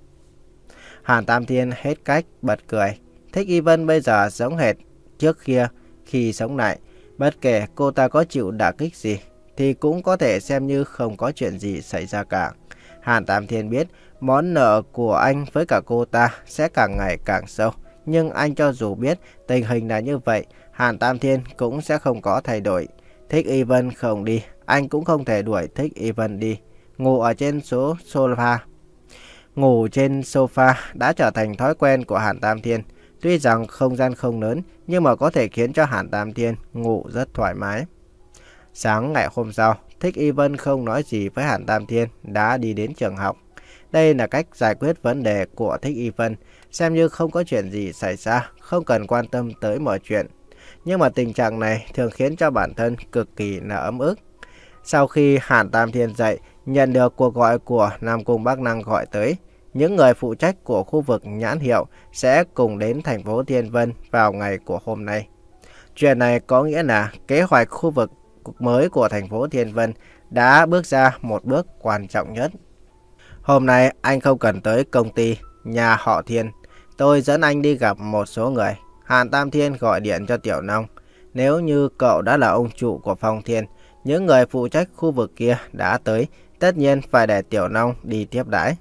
Hàn Tam Thiên hết cách bật cười. Thích Y Vân bây giờ giống hệt trước kia khi sống lại. Bất kể cô ta có chịu đả kích gì, thì cũng có thể xem như không có chuyện gì xảy ra cả. Hàn Tam Thiên biết món nợ của anh với cả cô ta sẽ càng ngày càng sâu. Nhưng anh cho dù biết tình hình là như vậy, Hàn Tam Thiên cũng sẽ không có thay đổi. Thích Y Vân không đi, anh cũng không thể đuổi Thích Y Vân đi. Ngủ ở trên số sofa. Ngủ trên sofa đã trở thành thói quen của Hàn Tam Thiên. Tuy rằng không gian không lớn, nhưng mà có thể khiến cho Hàn Tam Thiên ngủ rất thoải mái. Sáng ngày hôm sau, Thích Y Vân không nói gì với Hàn Tam Thiên, đã đi đến trường học. Đây là cách giải quyết vấn đề của Thích Y Vân, xem như không có chuyện gì xảy ra, không cần quan tâm tới mọi chuyện. Nhưng mà tình trạng này thường khiến cho bản thân cực kỳ là ấm ức. Sau khi Hàn Tam Thiên dậy, nhận được cuộc gọi của Nam Cung Bắc Năng gọi tới, những người phụ trách của khu vực nhãn hiệu sẽ cùng đến thành phố Thiên Vân vào ngày của hôm nay. Chuyện này có nghĩa là kế hoạch khu vực mới của thành phố Thiên Vân đã bước ra một bước quan trọng nhất. Hôm nay anh không cần tới công ty nhà họ Thiên. Tôi dẫn anh đi gặp một số người. Hàn Tam Thiên gọi điện cho Tiểu Nông. Nếu như cậu đã là ông chủ của Phong Thiên, những người phụ trách khu vực kia đã tới, tất nhiên phải để Tiểu Nông đi tiếp đãi.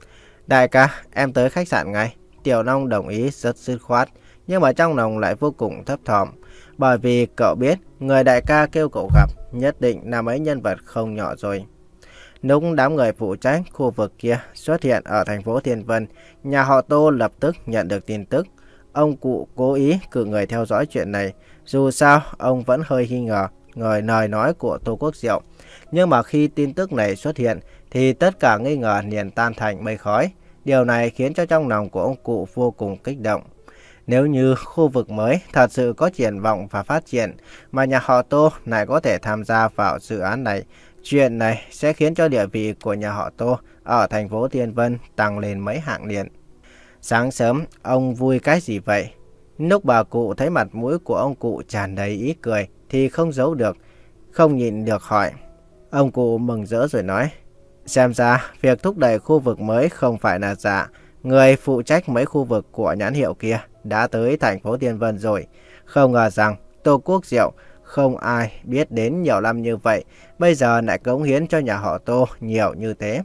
Đại ca, em tới khách sạn ngay. Tiểu Nông đồng ý rất dứt khoát, nhưng mà trong lòng lại vô cùng thấp thỏm. Bởi vì cậu biết, người đại ca kêu cậu gặp, nhất định là mấy nhân vật không nhỏ rồi. Lúc đám người phụ trách khu vực kia xuất hiện ở thành phố Thiên Vân, nhà họ Tô lập tức nhận được tin tức. Ông cụ cố ý cử người theo dõi chuyện này. Dù sao, ông vẫn hơi nghi ngờ người lời nói của Tô Quốc Diệu. Nhưng mà khi tin tức này xuất hiện, thì tất cả nghi ngờ liền tan thành mây khói. Điều này khiến cho trong lòng của ông cụ vô cùng kích động. Nếu như khu vực mới thật sự có triển vọng và phát triển, mà nhà họ Tô lại có thể tham gia vào dự án này, chuyện này sẽ khiến cho địa vị của nhà họ Tô ở thành phố Thiên Vân tăng lên mấy hạng liền. Sáng sớm, ông vui cái gì vậy? Lúc bà cụ thấy mặt mũi của ông cụ tràn đầy ý cười thì không giấu được, không nhịn được hỏi. Ông cụ mừng rỡ rồi nói, xem ra việc thúc đẩy khu vực mới không phải là giả. Người phụ trách mấy khu vực của nhãn hiệu kia đã tới thành phố Thiên Vân rồi. Không ngờ rằng Tô Quốc Diệu không ai biết đến nhiều năm như vậy, bây giờ lại cống hiến cho nhà họ Tô nhiều như thế.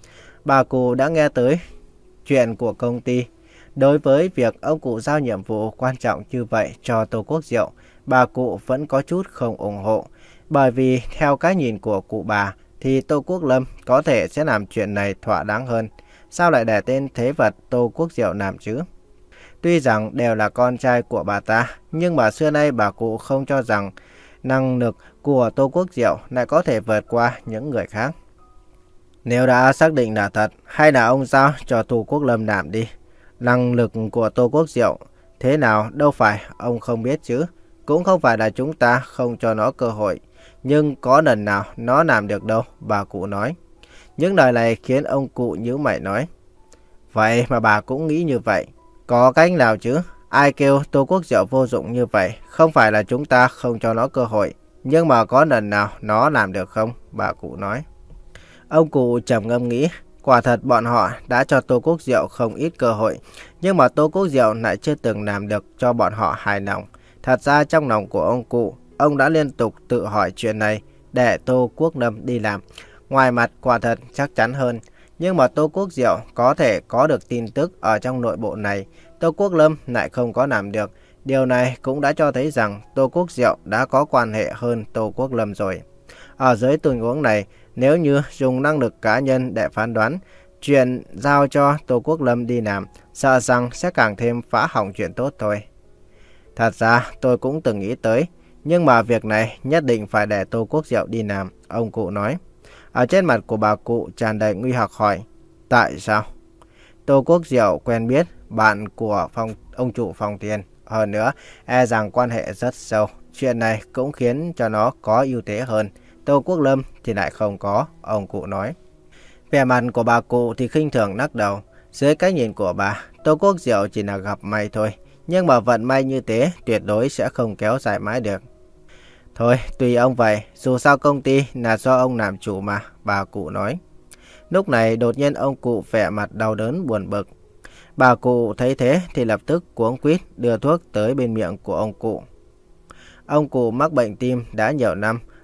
Bà cụ đã nghe tới chuyện của công ty. Đối với việc ông cụ giao nhiệm vụ quan trọng như vậy cho Tô Quốc Diệu, bà cụ vẫn có chút không ủng hộ. Bởi vì theo cái nhìn của cụ bà thì Tô Quốc Lâm có thể sẽ làm chuyện này thỏa đáng hơn. Sao lại để tên thế vật Tô Quốc Diệu làm chứ? Tuy rằng đều là con trai của bà ta, nhưng mà xưa nay bà cụ không cho rằng năng lực của Tô Quốc Diệu lại có thể vượt qua những người khác. Nếu đã xác định là thật, hay là ông giao cho Tô Quốc Lâm làm đi. Năng lực của Tô Quốc Diệu thế nào đâu phải ông không biết chứ. Cũng không phải là chúng ta không cho nó cơ hội. Nhưng có lần nào nó làm được đâu, bà cụ nói. Những lời này khiến ông cụ nhíu mày nói. Vậy mà bà cũng nghĩ như vậy. Có cách nào chứ? Ai kêu Tô Quốc Diệu vô dụng như vậy? Không phải là chúng ta không cho nó cơ hội. Nhưng mà có lần nào nó làm được không? Bà cụ nói. Ông cụ trầm ngâm nghĩ. Quả thật bọn họ đã cho Tô Quốc Diệu không ít cơ hội. Nhưng mà Tô Quốc Diệu lại chưa từng làm được cho bọn họ hài lòng. Thật ra trong lòng của ông cụ, ông đã liên tục tự hỏi chuyện này để Tô Quốc Lâm đi làm. Ngoài mặt quả thật chắc chắn hơn. Nhưng mà Tô Quốc Diệu có thể có được tin tức ở trong nội bộ này. Tô Quốc Lâm lại không có làm được. Điều này cũng đã cho thấy rằng Tô Quốc Diệu đã có quan hệ hơn Tô Quốc Lâm rồi. Ở dưới tình huống này, nếu như dùng năng lực cá nhân để phán đoán, chuyện giao cho Tô Quốc Lâm đi làm, sợ rằng sẽ càng thêm phá hỏng chuyện tốt thôi. Thật ra tôi cũng từng nghĩ tới, nhưng mà việc này nhất định phải để Tô Quốc Diệu đi làm, ông cụ nói. Ở trên mặt của bà cụ tràn đầy nguy hoặc hỏi, tại sao? Tô Quốc Diệu quen biết bạn của phong, ông chủ Phong Thiên. Hơn nữa, e rằng quan hệ rất sâu. Chuyện này cũng khiến cho nó có ưu thế hơn. Tô Quốc Lâm thì lại không có, ông cụ nói. Vẻ mặt của bà cụ thì khinh thường lắc đầu. Dưới cái nhìn của bà, Tô Quốc Diệu chỉ là gặp may thôi. Nhưng mà vận may như thế tuyệt đối sẽ không kéo dài mãi được. Thôi, tùy ông vậy, dù sao công ty là do ông làm chủ mà, bà cụ nói. Lúc này đột nhiên ông cụ vẻ mặt đau đớn buồn bực. Bà cụ thấy thế thì lập tức cuống quýt đưa thuốc tới bên miệng của ông cụ. Ông cụ mắc bệnh tim đã nhiều năm,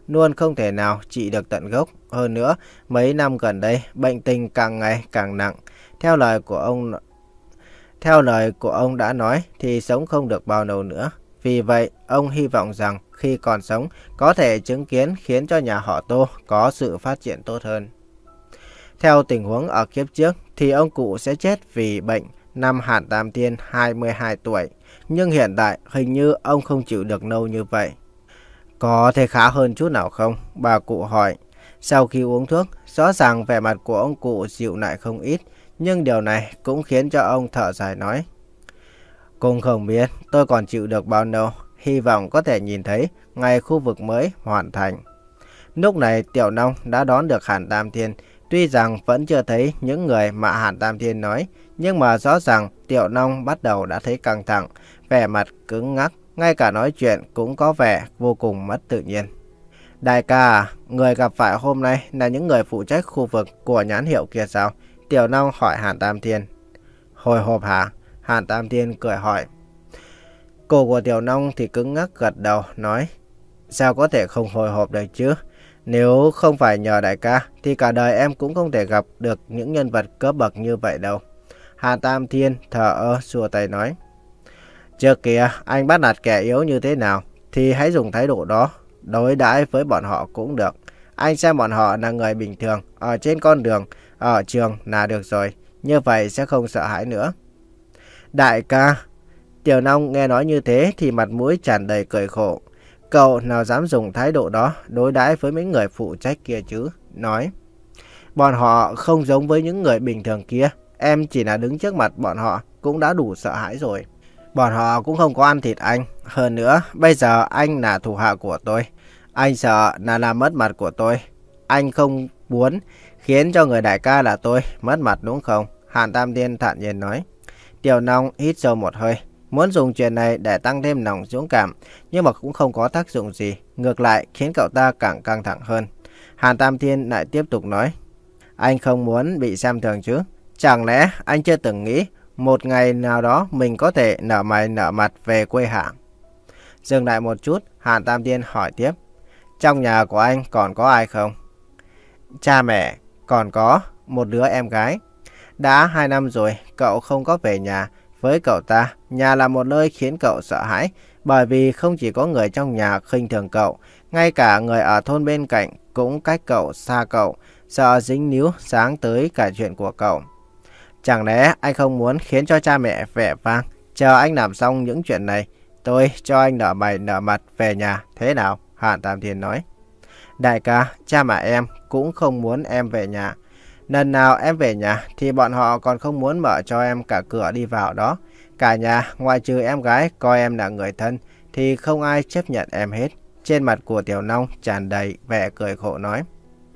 luôn không thể nào trị được tận gốc. Hơn nữa, mấy năm gần đây, bệnh tình càng ngày càng nặng. Theo lời của ông Theo lời của ông đã nói thì sống không được bao lâu nữa. Vì vậy, ông hy vọng rằng khi còn sống có thể chứng kiến khiến cho nhà họ Tô có sự phát triển tốt hơn. Theo tình huống ở kiếp trước thì ông cụ sẽ chết vì bệnh năm Hàn Tam Thiên hai mươi hai tuổi. Nhưng hiện tại hình như ông không chịu được lâu như vậy. Có thể khá hơn chút nào không? Bà cụ hỏi. Sau khi uống thuốc, rõ ràng vẻ mặt của ông cụ dịu lại không ít. Nhưng điều này cũng khiến cho ông thở dài nói. Cũng không biết tôi còn chịu được bao lâu. Hy vọng có thể nhìn thấy ngày khu vực mới hoàn thành. Lúc này Tiểu Long đã đón được Hàn Tam Thiên. Tuy rằng vẫn chưa thấy những người mà Hàn Tam Thiên nói, nhưng mà rõ ràng Tiểu Long bắt đầu đã thấy căng thẳng, vẻ mặt cứng ngắc, ngay cả nói chuyện cũng có vẻ vô cùng mất tự nhiên. Đại ca à, người gặp phải hôm nay là những người phụ trách khu vực của nhãn hiệu kia sao? Tiểu Long hỏi Hàn Tam Thiên. Hồi hộp hả? Hàn Tam Thiên cười hỏi. Cổ của Tiểu Long thì cứng ngắc gật đầu nói. Sao có thể không hồi hộp được chứ? Nếu không phải nhờ đại ca thì cả đời em cũng không thể gặp được những nhân vật cấp bậc như vậy đâu. Hàn Tam Thiên thở ơ xua tay nói. Trước kia anh bắt nạt kẻ yếu như thế nào thì hãy dùng thái độ đó đối đãi với bọn họ cũng được. Anh xem bọn họ là người bình thường ở trên con đường, ở trường là được rồi. Như vậy sẽ không sợ hãi nữa. Đại ca. Tiểu Long nghe nói như thế thì mặt mũi tràn đầy cười khổ. Cậu nào dám dùng thái độ đó đối đãi với mấy người phụ trách kia chứ? Nói. Bọn họ không giống với những người bình thường kia. Em chỉ là đứng trước mặt bọn họ cũng đã đủ sợ hãi rồi. Bọn họ cũng không có ăn thịt anh. Hơn nữa, bây giờ anh là thủ hạ của tôi. Anh sợ là làm mất mặt của tôi. Anh không muốn khiến cho người đại ca là tôi mất mặt đúng không? Hàn Tam Thiên thản nhiên nói. Tiểu Long hít sâu một hơi. Muốn dùng chuyện này để tăng thêm lòng dũng cảm, nhưng mà cũng không có tác dụng gì. Ngược lại khiến cậu ta càng căng thẳng hơn. Hàn Tam Thiên lại tiếp tục nói. Anh không muốn bị xem thường chứ? Chẳng lẽ anh chưa từng nghĩ một ngày nào đó mình có thể nở mày nở mặt về quê hạng? Dừng lại một chút, Hàn Tam Thiên hỏi tiếp. Trong nhà của anh còn có ai không? Cha mẹ, còn có một đứa em gái. Đã hai năm rồi cậu không có về nhà. Với cậu ta, nhà là một nơi khiến cậu sợ hãi, bởi vì không chỉ có người trong nhà khinh thường cậu, ngay cả người ở thôn bên cạnh cũng cách cậu xa cậu, sợ dính líu sáng tới cả chuyện của cậu. Chẳng lẽ anh không muốn khiến cho cha mẹ vẻ vang? Chờ anh làm xong những chuyện này, tôi cho anh nở mày nở mặt về nhà, thế nào? Hàn Tam Thiên nói. Đại ca, cha mẹ em cũng không muốn em về nhà. Lần nào em về nhà thì bọn họ còn không muốn mở cho em cả cửa đi vào đó. Cả nhà, ngoại trừ em gái coi em là người thân, thì không ai chấp nhận em hết. Trên mặt của Tiểu Long tràn đầy vẻ cười khổ nói.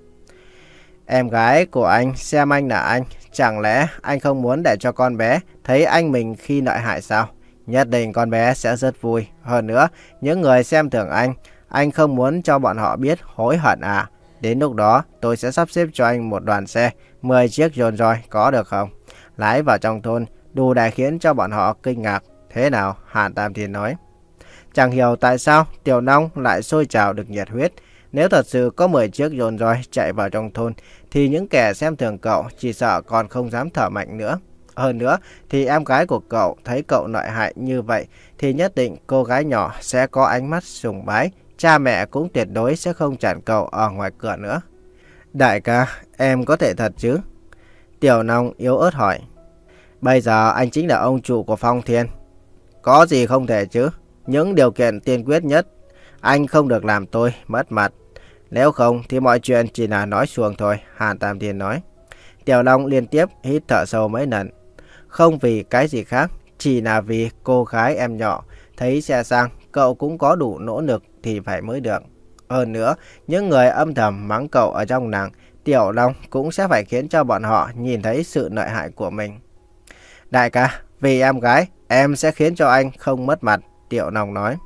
Em gái của anh xem anh là anh. Chẳng lẽ anh không muốn để cho con bé thấy anh mình khi lợi hại sao? Nhất định con bé sẽ rất vui. Hơn nữa, những người xem thường anh, anh không muốn cho bọn họ biết hối hận à? Đến lúc đó tôi sẽ sắp xếp cho anh một đoàn xe, mười chiếc dồn doi, có được không? Lái vào trong thôn, đủ để khiến cho bọn họ kinh ngạc. Thế nào? Hàn Tam Thiên nói. Chẳng hiểu tại sao Tiểu Long lại sôi trào được nhiệt huyết. Nếu thật sự có mười chiếc dồn doi chạy vào trong thôn, thì những kẻ xem thường cậu chỉ sợ còn không dám thở mạnh nữa. Hơn nữa, thì em gái của cậu thấy cậu lợi hại như vậy, thì nhất định cô gái nhỏ sẽ có ánh mắt sùng bái. Cha mẹ cũng tuyệt đối sẽ không chặn cậu ở ngoài cửa nữa. Đại ca, em có thể thật chứ? Tiểu Long yếu ớt hỏi. Bây giờ anh chính là ông chủ của Phong Thiên. Có gì không thể chứ? Những điều kiện tiên quyết nhất, anh không được làm tôi mất mặt. Nếu không thì mọi chuyện chỉ là nói suông thôi, Hàn Tam Thiên nói. Tiểu Long liên tiếp hít thở sâu mấy lần. Không vì cái gì khác, chỉ là vì cô gái em nhỏ thấy xe sang, cậu cũng có đủ nỗ lực thì phải mới được. Hơn nữa, những người âm thầm mắng cậu ở trong làng, Tiểu Long cũng sẽ phải khiến cho bọn họ nhìn thấy sự lợi hại của mình. Đại ca, vì em gái, em sẽ khiến cho anh không mất mặt, Tiểu Long nói.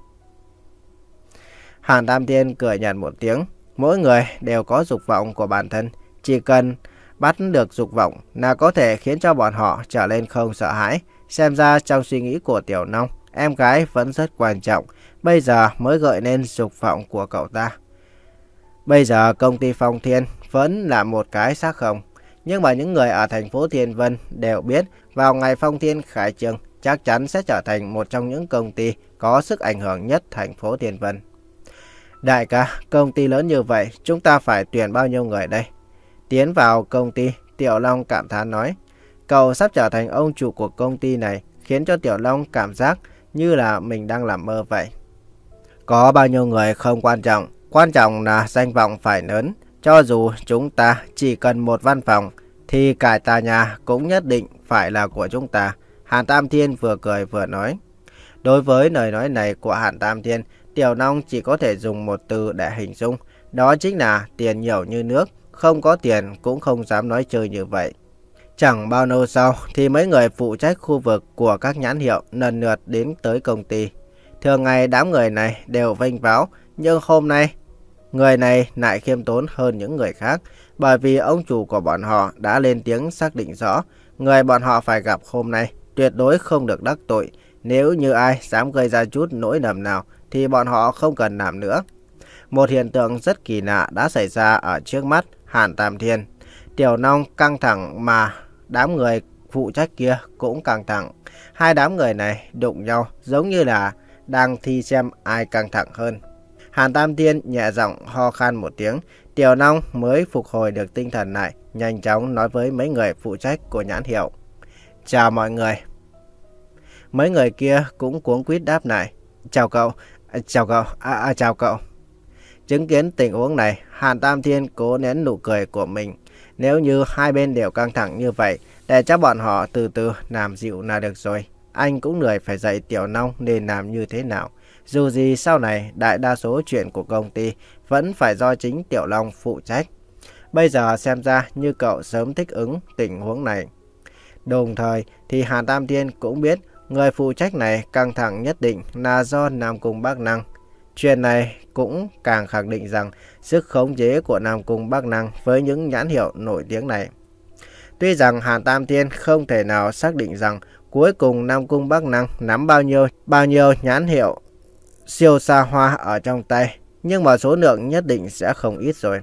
Hàn Tam Thiên cười nhạt một tiếng. Mỗi người đều có dục vọng của bản thân. Chỉ cần bắt được dục vọng là có thể khiến cho bọn họ trở nên không sợ hãi. Xem ra trong suy nghĩ của Tiểu Long, em gái vẫn rất quan trọng. Bây giờ mới gợi nên dục vọng của cậu ta. Bây giờ công ty Phong Thiên vẫn là một cái xác không. Nhưng mà những người ở thành phố Thiên Vân đều biết vào ngày Phong Thiên khai trương chắc chắn sẽ trở thành một trong những công ty có sức ảnh hưởng nhất thành phố Thiên Vân. Đại ca, công ty lớn như vậy, chúng ta phải tuyển bao nhiêu người đây? Tiến vào công ty, Tiểu Long cảm thán nói. Cậu sắp trở thành ông chủ của công ty này, khiến cho Tiểu Long cảm giác như là mình đang làm mơ vậy. Có bao nhiêu người không quan trọng, quan trọng là danh vọng phải lớn. Cho dù chúng ta chỉ cần một văn phòng, thì cả tòa nhà cũng nhất định phải là của chúng ta. Hàn Tam Thiên vừa cười vừa nói. Đối với lời nói này của Hàn Tam Thiên, Tiểu Long chỉ có thể dùng một từ để hình dung. Đó chính là tiền nhiều như nước, không có tiền cũng không dám nói chơi như vậy. Chẳng bao lâu sau thì mấy người phụ trách khu vực của các nhãn hiệu lần lượt đến tới công ty. Thường ngày đám người này đều vênh váo, nhưng hôm nay người này lại khiêm tốn hơn những người khác, bởi vì ông chủ của bọn họ đã lên tiếng xác định rõ, người bọn họ phải gặp hôm nay tuyệt đối không được đắc tội. Nếu như ai dám gây ra chút nỗi lầm nào thì bọn họ không cần làm nữa. Một hiện tượng rất kỳ lạ đã xảy ra ở trước mắt Hàn Tam Thiên. Tiểu Long căng thẳng mà đám người phụ trách kia cũng căng thẳng. Hai đám người này đụng nhau giống như là đang thi xem ai căng thẳng hơn. Hàn Tam Thiên nhẹ giọng ho khan một tiếng. Tiểu Long mới phục hồi được tinh thần lại, nhanh chóng nói với mấy người phụ trách của nhãn hiệu. Chào mọi người. Mấy người kia cũng cuống quýt đáp lại. Chào cậu, chào cậu, à, à, chào cậu. Chứng kiến tình huống này, Hàn Tam Thiên cố nén nụ cười của mình. Nếu như hai bên đều căng thẳng như vậy, để cho bọn họ từ từ làm dịu là được rồi. Anh cũng lười phải dạy Tiểu Long nên làm như thế nào. Dù gì sau này, đại đa số chuyện của công ty vẫn phải do chính Tiểu Long phụ trách. Bây giờ xem ra như cậu sớm thích ứng tình huống này. Đồng thời thì Hàn Tam Thiên cũng biết người phụ trách này căng thẳng nhất định là do Nam Cung Bắc Năng. Chuyện này cũng càng khẳng định rằng sức khống chế của Nam Cung Bắc Năng với những nhãn hiệu nổi tiếng này. Tuy rằng Hàn Tam Thiên không thể nào xác định rằng cuối cùng Nam Cung Bắc Năng nắm bao nhiêu bao nhiêu nhãn hiệu siêu xa hoa ở trong tay, nhưng mà số lượng nhất định sẽ không ít rồi.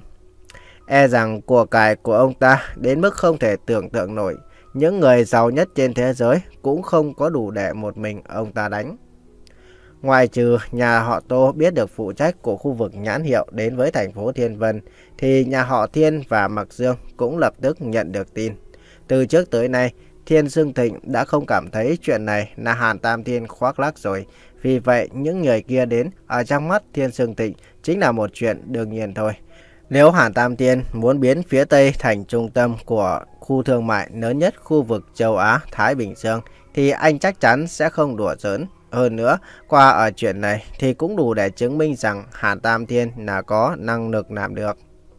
E rằng của cải của ông ta đến mức không thể tưởng tượng nổi. Những người giàu nhất trên thế giới cũng không có đủ để một mình ông ta đánh. Ngoài trừ nhà họ Tô biết được phụ trách của khu vực nhãn hiệu đến với thành phố Thiên Vân, thì nhà họ Thiên và Mạc Dương cũng lập tức nhận được tin. Từ trước tới nay, Thiên Sương Thịnh đã không cảm thấy chuyện này là Hàn Tam Thiên khoác lác rồi. Vì vậy, những người kia đến ở trong mắt Thiên Sương Thịnh chính là một chuyện đương nhiên thôi. Nếu Hàn Tam Thiên muốn biến phía Tây thành trung tâm của khu thương mại lớn nhất khu vực châu Á Thái Bình Dương, thì anh chắc chắn sẽ không đùa giỡn. Hơn nữa, qua ở chuyện này thì cũng đủ để chứng minh rằng Hàn Tam Thiên là có năng lực làm được.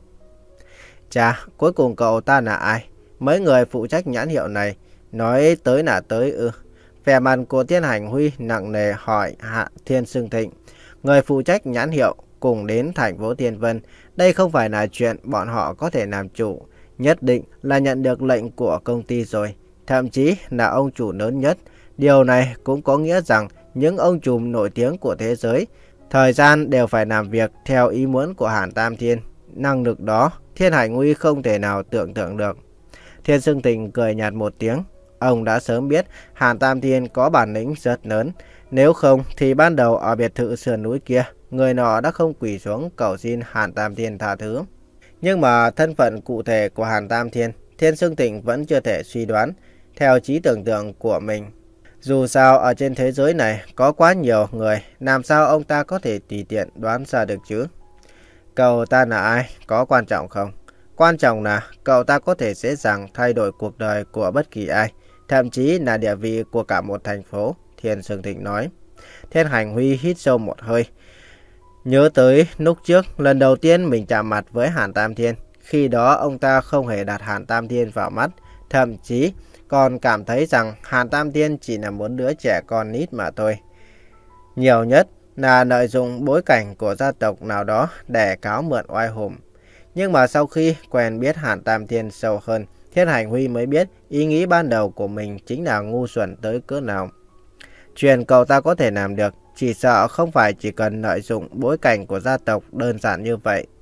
Chà, cuối cùng cậu ta là ai? Mấy người phụ trách nhãn hiệu này nói tới là tới ư? Vẻ mặt của Thiên Hành Huy nặng nề hỏi Hạ Thiên Sương Thịnh. Người phụ trách nhãn hiệu cùng đến thành phố Thiên Vân. Đây không phải là chuyện bọn họ có thể làm chủ. Nhất định là nhận được lệnh của công ty rồi. Thậm chí là ông chủ lớn nhất. Điều này cũng có nghĩa rằng những ông trùm nổi tiếng của thế giới thời gian đều phải làm việc theo ý muốn của Hàn Tam Thiên. Năng lực đó Thiên Hành Huy không thể nào tưởng tượng được. Thiên Sương Thịnh cười nhạt một tiếng. Ông đã sớm biết Hàn Tam Thiên có bản lĩnh rất lớn. Nếu không thì ban đầu ở biệt thự sườn núi kia, người nọ đã không quỳ xuống cầu xin Hàn Tam Thiên tha thứ. Nhưng mà thân phận cụ thể của Hàn Tam Thiên, Thiên Sương Thịnh vẫn chưa thể suy đoán theo trí tưởng tượng của mình. Dù sao ở trên thế giới này có quá nhiều người, làm sao ông ta có thể tùy tiện đoán ra được chứ? Cậu ta là ai? Có quan trọng không? Quan trọng là cậu ta có thể dễ dàng thay đổi cuộc đời của bất kỳ ai, thậm chí là địa vị của cả một thành phố, Thiên Sương Thịnh nói. Thiên Hành Huy hít sâu một hơi. Nhớ tới lúc trước, lần đầu tiên mình chạm mặt với Hàn Tam Thiên. Khi đó ông ta không hề đặt Hàn Tam Thiên vào mắt, thậm chí còn cảm thấy rằng Hàn Tam Thiên chỉ là một đứa trẻ con nít mà thôi. Nhiều nhất là lợi dụng bối cảnh của gia tộc nào đó để cáo mượn oai hùng. Nhưng mà sau khi quen biết Hàn Tam Thiên sâu hơn, Thiên Hành Huy mới biết ý nghĩ ban đầu của mình chính là ngu xuẩn tới cỡ nào. Chuyện cậu ta có thể làm được, chỉ sợ không phải chỉ cần lợi dụng bối cảnh của gia tộc đơn giản như vậy.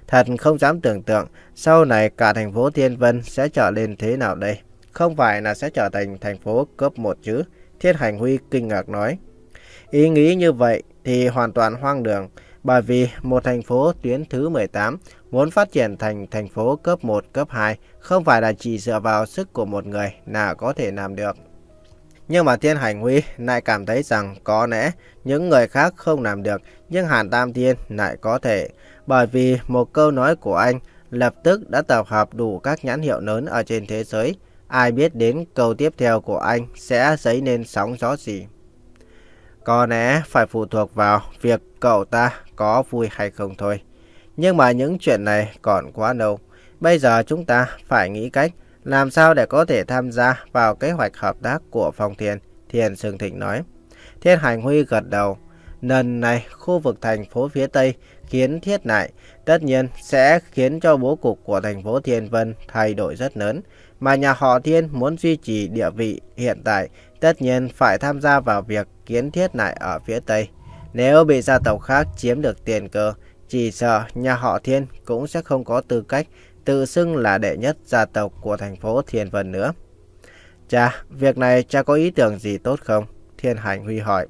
Thật không dám tưởng tượng sau này cả thành phố Thiên Vân sẽ trở lên thế nào đây. Không phải là sẽ trở thành thành phố cấp một chứ? Thiên Hành Huy kinh ngạc nói. Ý nghĩ như vậy thì hoàn toàn hoang đường, bởi vì một thành phố tuyến thứ mười tám muốn phát triển thành thành phố cấp một, cấp hai không phải là chỉ dựa vào sức của một người là có thể làm được. Nhưng mà Thiên Hành Huy lại cảm thấy rằng có lẽ những người khác không làm được, nhưng Hàn Tam Thiên lại có thể, bởi vì một câu nói của anh lập tức đã tập hợp đủ các nhãn hiệu lớn ở trên thế giới. Ai biết đến câu tiếp theo của anh sẽ dấy lên sóng gió gì. Có lẽ phải phụ thuộc vào việc cậu ta có vui hay không thôi. Nhưng mà những chuyện này còn quá lâu. Bây giờ chúng ta phải nghĩ cách làm sao để có thể tham gia vào kế hoạch hợp tác của Phong Thiên, Thiên Sương Thịnh nói. Thiên Hành Huy gật đầu. Lần này khu vực thành phố phía Tây kiến thiết lại, tất nhiên sẽ khiến cho bố cục của thành phố Thiên Vân thay đổi rất lớn. Mà nhà họ Thiên muốn duy trì địa vị hiện tại, tất nhiên phải tham gia vào việc kiến thiết lại ở phía Tây. Nếu bị gia tộc khác chiếm được tiền cơ, chỉ sợ nhà họ Thiên cũng sẽ không có tư cách tự xưng là đệ nhất gia tộc của thành phố Thiên Vân nữa. Cha, việc này cha có ý tưởng gì tốt không? Thiên Hành Huy hỏi.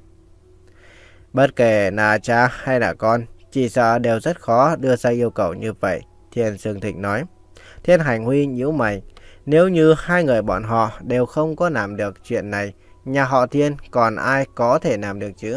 Bất kể là cha hay là con, chỉ sợ đều rất khó đưa ra yêu cầu như vậy, Thiên Sương Thịnh nói. Thiên Hành Huy nhíu mày. Nếu như hai người bọn họ đều không có làm được chuyện này, nhà họ Thiên còn ai có thể làm được chứ?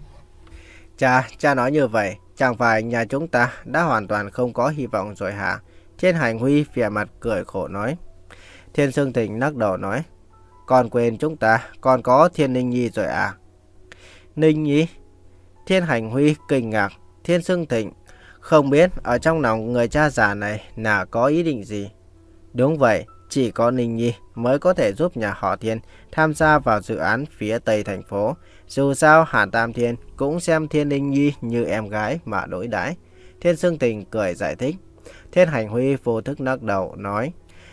Cha, cha nói như vậy, chẳng phải nhà chúng ta đã hoàn toàn không có hy vọng rồi hả? Thiên Hành Huy vẻ mặt cười khổ nói. Thiên Sương Thịnh lắc đầu nói. Còn quên chúng ta còn có Thiên Ninh Nhi rồi à? Ninh Nhi? Thiên Hành Huy kinh ngạc. Thiên Sương Thịnh không biết ở trong lòng người cha già này là có ý định gì. Đúng vậy, chỉ có Ninh Nhi mới có thể giúp nhà họ Thiên tham gia vào dự án phía Tây thành phố. Dù sao Hàn Tam Thiên cũng xem Thiên Ninh Nhi như em gái mà đối đãi. Thiên Sương Thịnh cười giải thích. Thiên Hành Huy vô thức lắc đầu nói.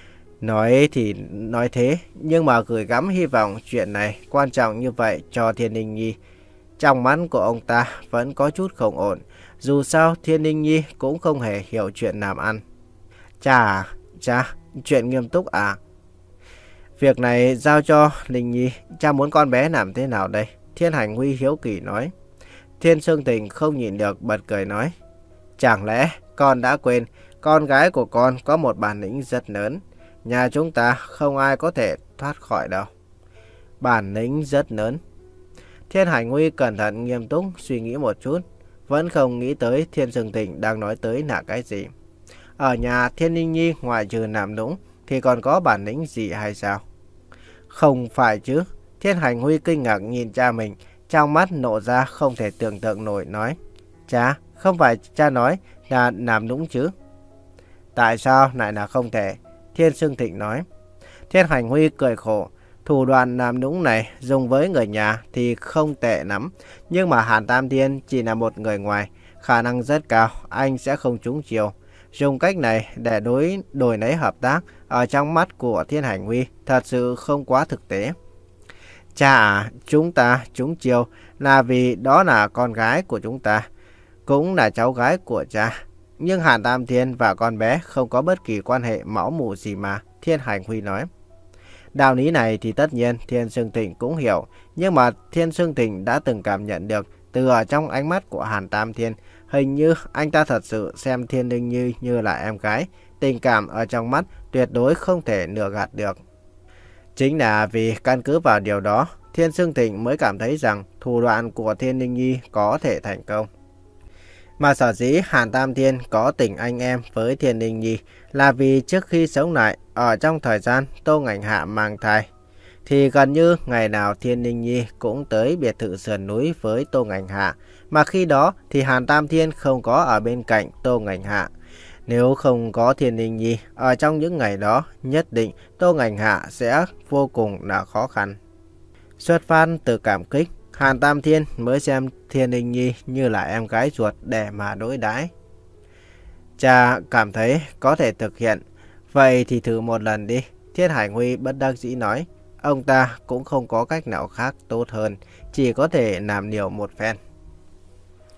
Nói thì nói thế, nhưng mà gửi gắm hy vọng chuyện này quan trọng như vậy cho Thiên Ninh Nhi. Trong mắt của ông ta vẫn có chút không ổn. Dù sao Thiên Ninh Nhi cũng không hề hiểu chuyện làm ăn. Cha à, cha, chuyện nghiêm túc à? Việc này giao cho Ninh Nhi, cha muốn con bé làm thế nào đây? Thiên Hành Huy hiếu kỳ nói. Thiên Sương Thịnh không nhịn được bật cười nói. Chẳng lẽ con đã quên con gái của con có một bản lĩnh rất lớn. Nhà chúng ta không ai có thể thoát khỏi đâu. Bản lĩnh rất lớn. Thiên Hành Huy cẩn thận nghiêm túc suy nghĩ một chút. Vẫn không nghĩ tới Thiên Sương Thịnh đang nói tới là cái gì. Ở nhà Thiên Ninh Nhi ngoài trừ làm đúng thì còn có bản lĩnh gì hay sao? Không phải chứ. Thiên Hành Huy kinh ngạc nhìn cha mình, trong mắt nộ ra không thể tưởng tượng nổi nói. Cha, không phải cha nói là làm đúng chứ? Tại sao lại là không thể? Thiên Sương Thịnh nói. Thiên Hành Huy cười khổ. Thủ đoạn làm đúng này dùng với người nhà thì không tệ lắm. Nhưng mà Hàn Tam Thiên chỉ là một người ngoài. Khả năng rất cao anh sẽ không trúng chiêu. Dùng cách này để đối đổi lấy hợp tác ở trong mắt của Thiên Hành Huy thật sự không quá thực tế. Cha à, chúng ta trúng chiêu là vì đó là con gái của chúng ta. Cũng là cháu gái của cha. Nhưng Hàn Tam Thiên và con bé không có bất kỳ quan hệ máu mủ gì mà, Thiên Hành Huy nói. Đạo lý này thì tất nhiên Thiên Sương Thịnh cũng hiểu. Nhưng mà Thiên Sương Thịnh đã từng cảm nhận được từ ở trong ánh mắt của Hàn Tam Thiên. Hình như anh ta thật sự xem Thiên Ninh Nhi như là em gái. Tình cảm ở trong mắt tuyệt đối không thể lừa gạt được. Chính là vì căn cứ vào điều đó, Thiên Sương Thịnh mới cảm thấy rằng thủ đoạn của Thiên Ninh Nhi có thể thành công. Mà sở dĩ Hàn Tam Thiên có tình anh em với Thiên Ninh Nhi là vì trước khi sống lại ở trong thời gian Tô Ngạnh Hạ mang thai, thì gần như ngày nào Thiên Ninh Nhi cũng tới biệt thự sườn núi với Tô Ngạnh Hạ. Mà khi đó thì Hàn Tam Thiên không có ở bên cạnh Tô Ngạnh Hạ. Nếu không có Thiên Ninh Nhi ở trong những ngày đó, nhất định Tô Ngạnh Hạ sẽ vô cùng là khó khăn. Xuất phát từ cảm kích, Hàn Tam Thiên mới xem Thiên Ninh Nhi như là em gái ruột để mà đối đãi. Cha cảm thấy có thể thực hiện, vậy thì thử một lần đi, Thiên Hành Huy bất đắc dĩ nói. Ông ta cũng không có cách nào khác tốt hơn, chỉ có thể làm liều một phen.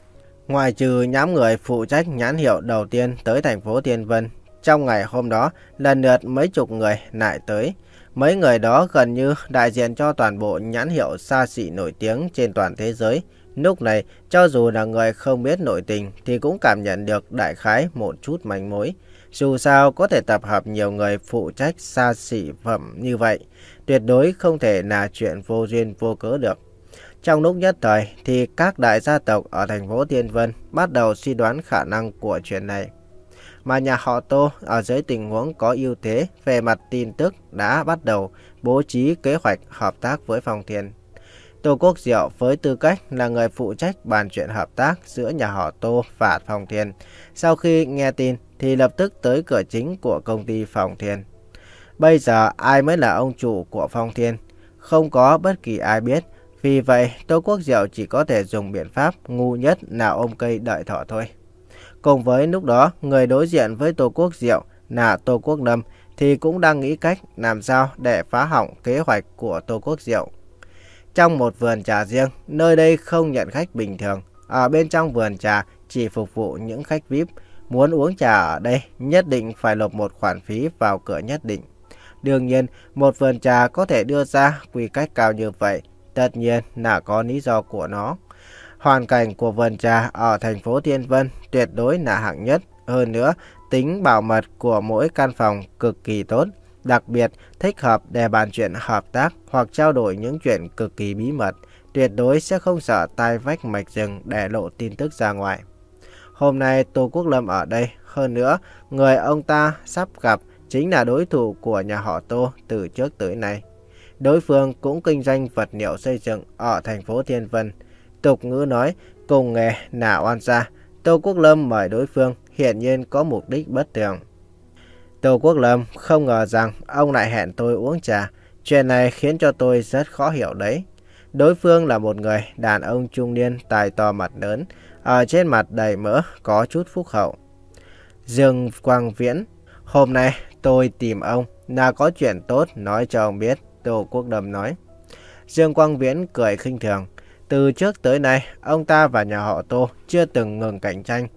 Ngoài trừ nhóm người phụ trách nhãn hiệu đầu tiên tới thành phố Thiên Vân, trong ngày hôm đó lần lượt mấy chục người lại tới. Mấy người đó gần như đại diện cho toàn bộ nhãn hiệu xa xỉ nổi tiếng trên toàn thế giới. Lúc này, cho dù là người không biết nội tình thì cũng cảm nhận được đại khái một chút manh mối. Dù sao có thể tập hợp nhiều người phụ trách xa xỉ phẩm như vậy, tuyệt đối không thể là chuyện vô duyên vô cớ được. Trong lúc nhất thời thì các đại gia tộc ở thành phố Thiên Vân bắt đầu suy đoán khả năng của chuyện này. Mà nhà họ Tô ở dưới tình huống có ưu thế về mặt tin tức đã bắt đầu bố trí kế hoạch hợp tác với Phong Thiên. Tô Quốc Diệu với tư cách là người phụ trách bàn chuyện hợp tác giữa nhà họ Tô và Phong Thiên. Sau khi nghe tin thì lập tức tới cửa chính của công ty Phong Thiên. Bây giờ ai mới là ông chủ của Phong Thiên? Không có bất kỳ ai biết. Vì vậy Tô Quốc Diệu chỉ có thể dùng biện pháp ngu nhất là ôm cây đợi thỏ thôi. Cùng với lúc đó, người đối diện với Tô Quốc Diệu là Tô Quốc Lâm thì cũng đang nghĩ cách làm sao để phá hỏng kế hoạch của Tô Quốc Diệu. Trong một vườn trà riêng, nơi đây không nhận khách bình thường. Ở bên trong vườn trà chỉ phục vụ những khách vi ai pi. Muốn uống trà ở đây nhất định phải nộp một khoản phí vào cửa nhất định. Đương nhiên, một vườn trà có thể đưa ra quy cách cao như vậy, tất nhiên là có lý do của nó. Hoàn cảnh của vườn trà ở thành phố Thiên Vân tuyệt đối là hạng nhất. Hơn nữa, tính bảo mật của mỗi căn phòng cực kỳ tốt. Đặc biệt, thích hợp để bàn chuyện hợp tác hoặc trao đổi những chuyện cực kỳ bí mật. Tuyệt đối sẽ không sợ tai vách mạch rừng để lộ tin tức ra ngoài. Hôm nay Tô Quốc Lâm ở đây. Hơn nữa, người ông ta sắp gặp chính là đối thủ của nhà họ Tô từ trước tới nay. Đối phương cũng kinh doanh vật liệu xây dựng ở thành phố Thiên Vân. Tục ngữ nói, cùng nghề là oan gia. Tô Quốc Lâm mời đối phương hiển nhiên có mục đích bất thường. Tô Quốc Lâm không ngờ rằng ông lại hẹn tôi uống trà. Chuyện này khiến cho tôi rất khó hiểu đấy. Đối phương là một người đàn ông trung niên tài to mặt lớn, ở trên mặt đầy mỡ có chút phúc hậu. Dương Quang Viễn, hôm nay tôi tìm ông là có chuyện tốt nói cho ông biết, Tô Quốc Lâm nói. Dương Quang Viễn cười khinh thường. Từ trước tới nay, ông ta và nhà họ Tô chưa từng ngừng cạnh tranh.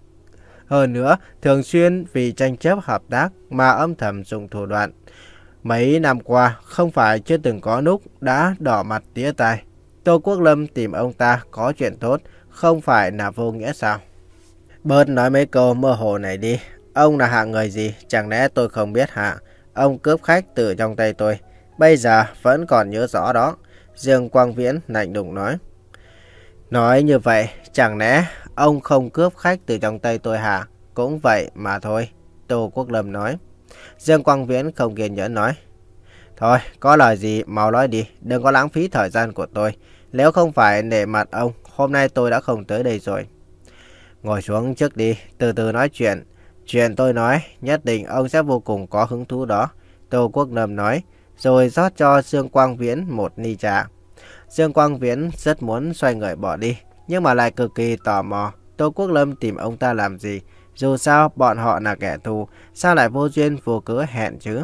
Hơn nữa, thường xuyên vì tranh chấp hợp tác mà âm thầm dùng thủ đoạn. Mấy năm qua, không phải chưa từng có lúc đã đỏ mặt tía tai. Tô Quốc Lâm tìm ông ta có chuyện tốt, không phải là vô nghĩa sao? Bớt nói mấy câu mơ hồ này đi. Ông là hạng người gì, chẳng lẽ tôi không biết hả? Ông cướp khách từ trong tay tôi. Bây giờ vẫn còn nhớ rõ đó. Dương Quang Viễn lạnh lùng nói. Nói như vậy, chẳng lẽ ông không cướp khách từ trong tay tôi hả? Cũng vậy mà thôi, Tô Quốc Lâm nói. Dương Quang Viễn không kiên nhẫn nói. Thôi, có lời gì mau nói đi, đừng có lãng phí thời gian của tôi. Nếu không phải nể mặt ông, hôm nay tôi đã không tới đây rồi. Ngồi xuống trước đi, từ từ nói chuyện. Chuyện tôi nói, nhất định ông sẽ vô cùng có hứng thú đó, Tô Quốc Lâm nói, rồi rót cho Dương Quang Viễn một ly trà. Dương Quang Viễn rất muốn xoay người bỏ đi, nhưng mà lại cực kỳ tò mò Tô Quốc Lâm tìm ông ta làm gì. Dù sao bọn họ là kẻ thù, sao lại vô duyên vô cớ hẹn chứ?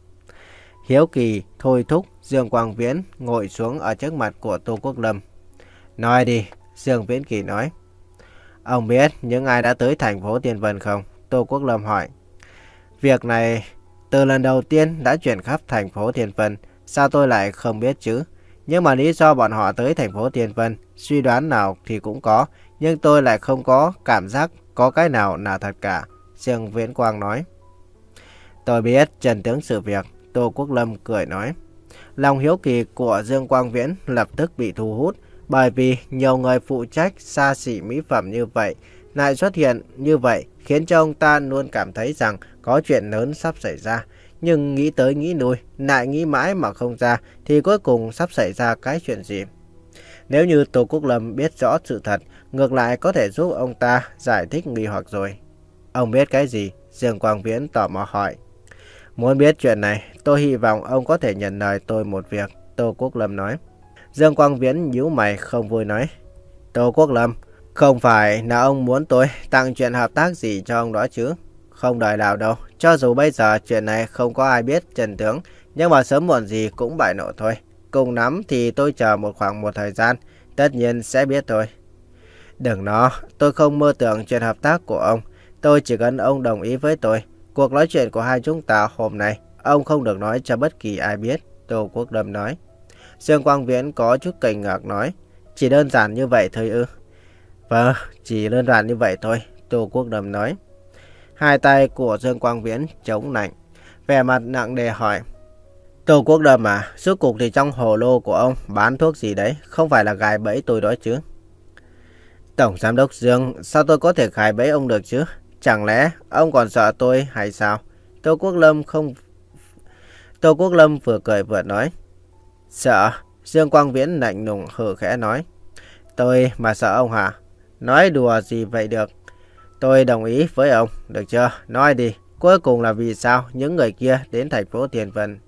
Hiếu kỳ thôi thúc Dương Quang Viễn ngồi xuống ở trước mặt của Tô Quốc Lâm. Nói đi, Dương Viễn Kỳ nói. Ông biết những ai đã tới thành phố Thiên Vân không? Tô Quốc Lâm hỏi. Việc này từ lần đầu tiên đã chuyển khắp thành phố Thiên Vân, sao tôi lại không biết chứ? Nhưng mà lý do bọn họ tới thành phố Thiên Vân, suy đoán nào thì cũng có, nhưng tôi lại không có cảm giác có cái nào là thật cả, Dương Viễn Quang nói. Tôi biết chân tướng sự việc, Tô Quốc Lâm cười nói. Lòng hiếu kỳ của Dương Quang Viễn lập tức bị thu hút, bởi vì nhiều người phụ trách xa xỉ mỹ phẩm như vậy lại xuất hiện như vậy, khiến cho ông ta luôn cảm thấy rằng có chuyện lớn sắp xảy ra. Nhưng nghĩ tới nghĩ lui, lại nghĩ mãi mà không ra, thì cuối cùng sắp xảy ra cái chuyện gì? Nếu như Tô Quốc Lâm biết rõ sự thật, ngược lại có thể giúp ông ta giải thích nghi hoặc rồi. Ông biết cái gì? Dương Quang Viễn tò mò hỏi. Muốn biết chuyện này, tôi hy vọng ông có thể nhận lời tôi một việc, Tô Quốc Lâm nói. Dương Quang Viễn nhíu mày không vui nói. Tô Quốc Lâm, không phải là ông muốn tôi tặng chuyện hợp tác gì cho ông đó chứ? Không đời nào đâu, cho dù bây giờ chuyện này không có ai biết chân tướng, nhưng mà sớm muộn gì cũng bại nổ thôi. Cùng lắm thì tôi chờ một khoảng một thời gian, tất nhiên sẽ biết thôi. Đừng nó, tôi không mơ tưởng chuyện hợp tác của ông. Tôi chỉ cần ông đồng ý với tôi. Cuộc nói chuyện của hai chúng ta hôm nay, ông không được nói cho bất kỳ ai biết, Tô Quốc Lâm nói. Dương Quang Viễn có chút kinh ngạc nói, chỉ đơn giản như vậy thôi ư? Vâng, chỉ đơn giản như vậy thôi, Tô Quốc Lâm nói. Hai tay của Dương Quang Viễn chống nạnh, vẻ mặt nặng nề hỏi. Tô Quốc Lâm à, suốt cuộc thì trong hồ lô của ông bán thuốc gì đấy, không phải là gài bẫy tôi đó chứ? Tổng Giám đốc Dương, sao tôi có thể gài bẫy ông được chứ? Chẳng lẽ ông còn sợ tôi hay sao? Tô Quốc Lâm không... Tô Quốc Lâm vừa cười vừa nói. Sợ? Dương Quang Viễn lạnh lùng hừ khẽ nói. Tôi mà sợ ông hả? Nói đùa gì vậy được? Tôi đồng ý với ông, được chưa? Nói đi, cuối cùng là vì sao những người kia đến thành phố Thiên Vân?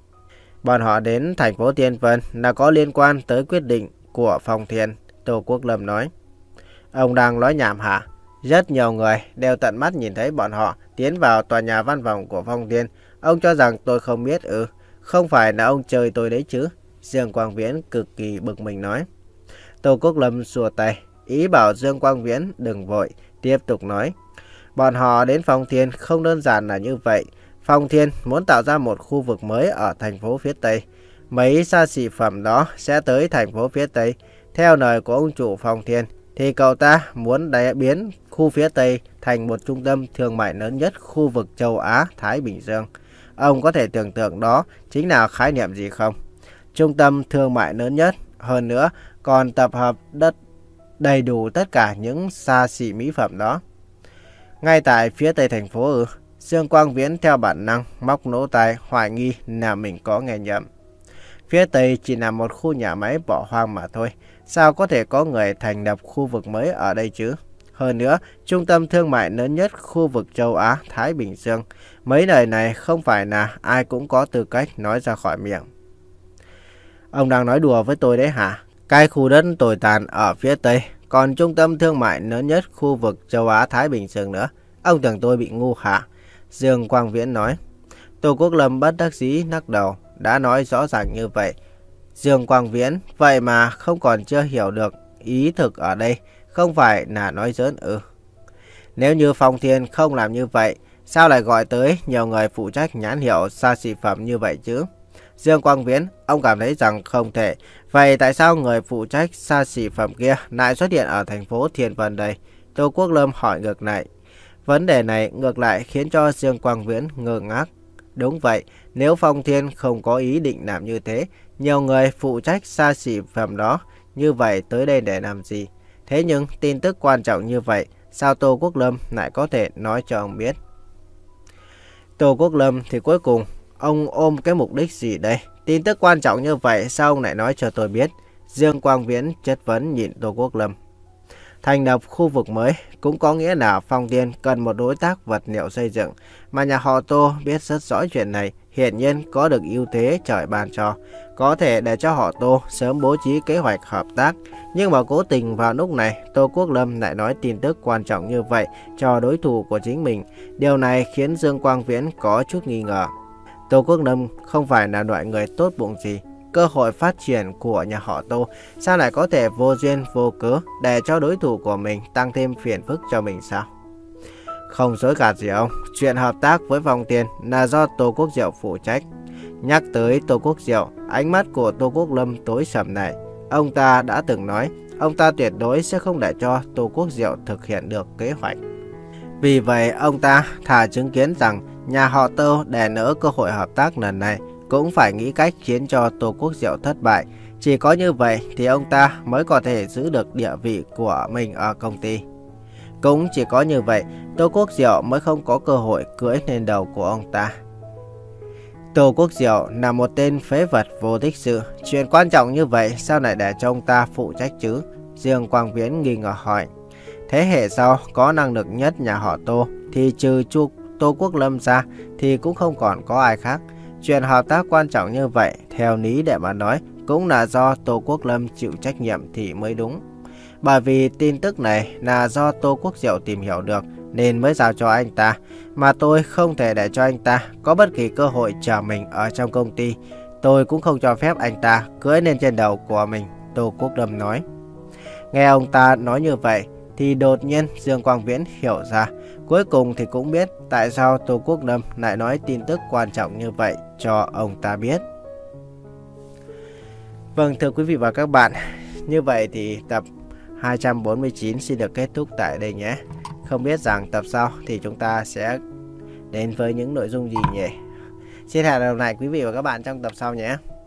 Bọn họ đến thành phố Thiên Vân là có liên quan tới quyết định của Phong Thiên, Tô Quốc Lâm nói. Ông đang nói nhảm hả? Rất nhiều người đều tận mắt nhìn thấy bọn họ tiến vào tòa nhà văn phòng của Phong Thiên. Ông cho rằng tôi không biết ư? Không phải là ông chơi tôi đấy chứ? Dương Quang Viễn cực kỳ bực mình nói. Tô Quốc Lâm xua tay, ý bảo Dương Quang Viễn đừng vội, tiếp tục nói. Bọn họ đến Phong Thiên không đơn giản là như vậy. Phong Thiên muốn tạo ra một khu vực mới ở thành phố phía Tây. Mấy xa xỉ phẩm đó sẽ tới thành phố phía Tây. Theo lời của ông chủ Phong Thiên, thì cậu ta muốn đẩy biến khu phía Tây thành một trung tâm thương mại lớn nhất khu vực châu Á, Thái Bình Dương. Ông có thể tưởng tượng đó chính là khái niệm gì không? Trung tâm thương mại lớn nhất, hơn nữa còn tập hợp đất đầy đủ tất cả những xa xỉ mỹ phẩm đó. Ngay tại phía Tây thành phố ư? Dương Quang Viễn theo bản năng móc lỗ tai hoài nghi là mình có nghe nhầm. Phía Tây chỉ là một khu nhà máy bỏ hoang mà thôi. Sao có thể có người thành lập khu vực mới ở đây chứ? Hơn nữa, trung tâm thương mại lớn nhất khu vực châu Á, Thái Bình Dương. Mấy lời này không phải là ai cũng có tư cách nói ra khỏi miệng. Ông đang nói đùa với tôi đấy hả? Cái khu đất tồi tàn ở phía Tây, còn trung tâm thương mại lớn nhất khu vực châu Á, Thái Bình Dương nữa. Ông tưởng tôi bị ngu hả? Dương Quang Viễn nói. Tô Quốc Lâm bất đắc dĩ lắc đầu, đã nói rõ ràng như vậy. Dương Quang Viễn, vậy mà không còn chưa hiểu được ý thực ở đây, không phải là nói giỡn ư? Nếu như Phong Thiên không làm như vậy, sao lại gọi tới nhiều người phụ trách nhãn hiệu xa xỉ phẩm như vậy chứ? Dương Quang Viễn, ông cảm thấy rằng không thể. Vậy tại sao người phụ trách xa xỉ phẩm kia lại xuất hiện ở thành phố Thiên Vân đây? Tô Quốc Lâm hỏi ngược lại. Vấn đề này ngược lại khiến cho Dương Quang Viễn ngơ ngác. Đúng vậy, nếu Phong Thiên không có ý định làm như thế, nhiều người phụ trách xa xỉ phẩm đó như vậy tới đây để làm gì? Thế nhưng tin tức quan trọng như vậy, sao Tô Quốc Lâm lại có thể nói cho ông biết? Tô Quốc Lâm thì cuối cùng, ông ôm cái mục đích gì đây? Tin tức quan trọng như vậy, sao ông lại nói cho tôi biết? Dương Quang Viễn chất vấn nhìn Tô Quốc Lâm. Thành lập khu vực mới cũng có nghĩa là Phong Thiên cần một đối tác vật liệu xây dựng, mà nhà họ Tô biết rất rõ chuyện này, hiển nhiên có được ưu thế trời ban cho, có thể để cho họ Tô sớm bố trí kế hoạch hợp tác. Nhưng mà cố tình vào lúc này, Tô Quốc Lâm lại nói tin tức quan trọng như vậy cho đối thủ của chính mình. Điều này khiến Dương Quang Viễn có chút nghi ngờ. Tô Quốc Lâm không phải là loại người tốt bụng gì. Cơ hội phát triển của nhà họ Tô sao lại có thể vô duyên vô cớ để cho đối thủ của mình tăng thêm phiền phức cho mình sao? Không dối gạt gì ông, chuyện hợp tác với Phong Thiên là do Tô Quốc Diệu phụ trách. Nhắc tới Tô Quốc Diệu, ánh mắt của Tô Quốc Lâm tối sầm lại. Ông ta đã từng nói, ông ta tuyệt đối sẽ không để cho Tô Quốc Diệu thực hiện được kế hoạch. Vì vậy, ông ta thà chứng kiến rằng nhà họ Tô đè nỡ cơ hội hợp tác lần này, cũng phải nghĩ cách khiến cho Tô Quốc Diệu thất bại. Chỉ có như vậy thì ông ta mới có thể giữ được địa vị của mình ở công ty. Cũng chỉ có như vậy, Tô Quốc Diệu mới không có cơ hội cưỡi lên đầu của ông ta. Tô Quốc Diệu là một tên phế vật vô tích sự. Chuyện quan trọng như vậy sao lại để cho ông ta phụ trách chứ? Dương Quang Viễn nghi ngờ hỏi. Thế hệ sau có năng lực nhất nhà họ Tô thì trừ chu Tô Quốc Lâm ra thì cũng không còn có ai khác. Chuyện hợp tác quan trọng như vậy, theo lý để mà nói, cũng là do Tô Quốc Lâm chịu trách nhiệm thì mới đúng. Bởi vì tin tức này là do Tô Quốc Diệu tìm hiểu được nên mới giao cho anh ta, mà tôi không thể để cho anh ta có bất kỳ cơ hội trở mình ở trong công ty. Tôi cũng không cho phép anh ta cưỡi lên trên đầu của mình, Tô Quốc Lâm nói. Nghe ông ta nói như vậy thì đột nhiên Dương Quang Viễn hiểu ra. Cuối cùng thì cũng biết tại sao Tô Quốc Lâm lại nói tin tức quan trọng như vậy cho ông ta biết. Vâng, thưa quý vị và các bạn, như vậy thì tập hai trăm bốn mươi chín xin được kết thúc tại đây nhé. Không biết rằng tập sau thì chúng ta sẽ đến với những nội dung gì nhỉ? Xin hẹn gặp lại quý vị và các bạn trong tập sau nhé.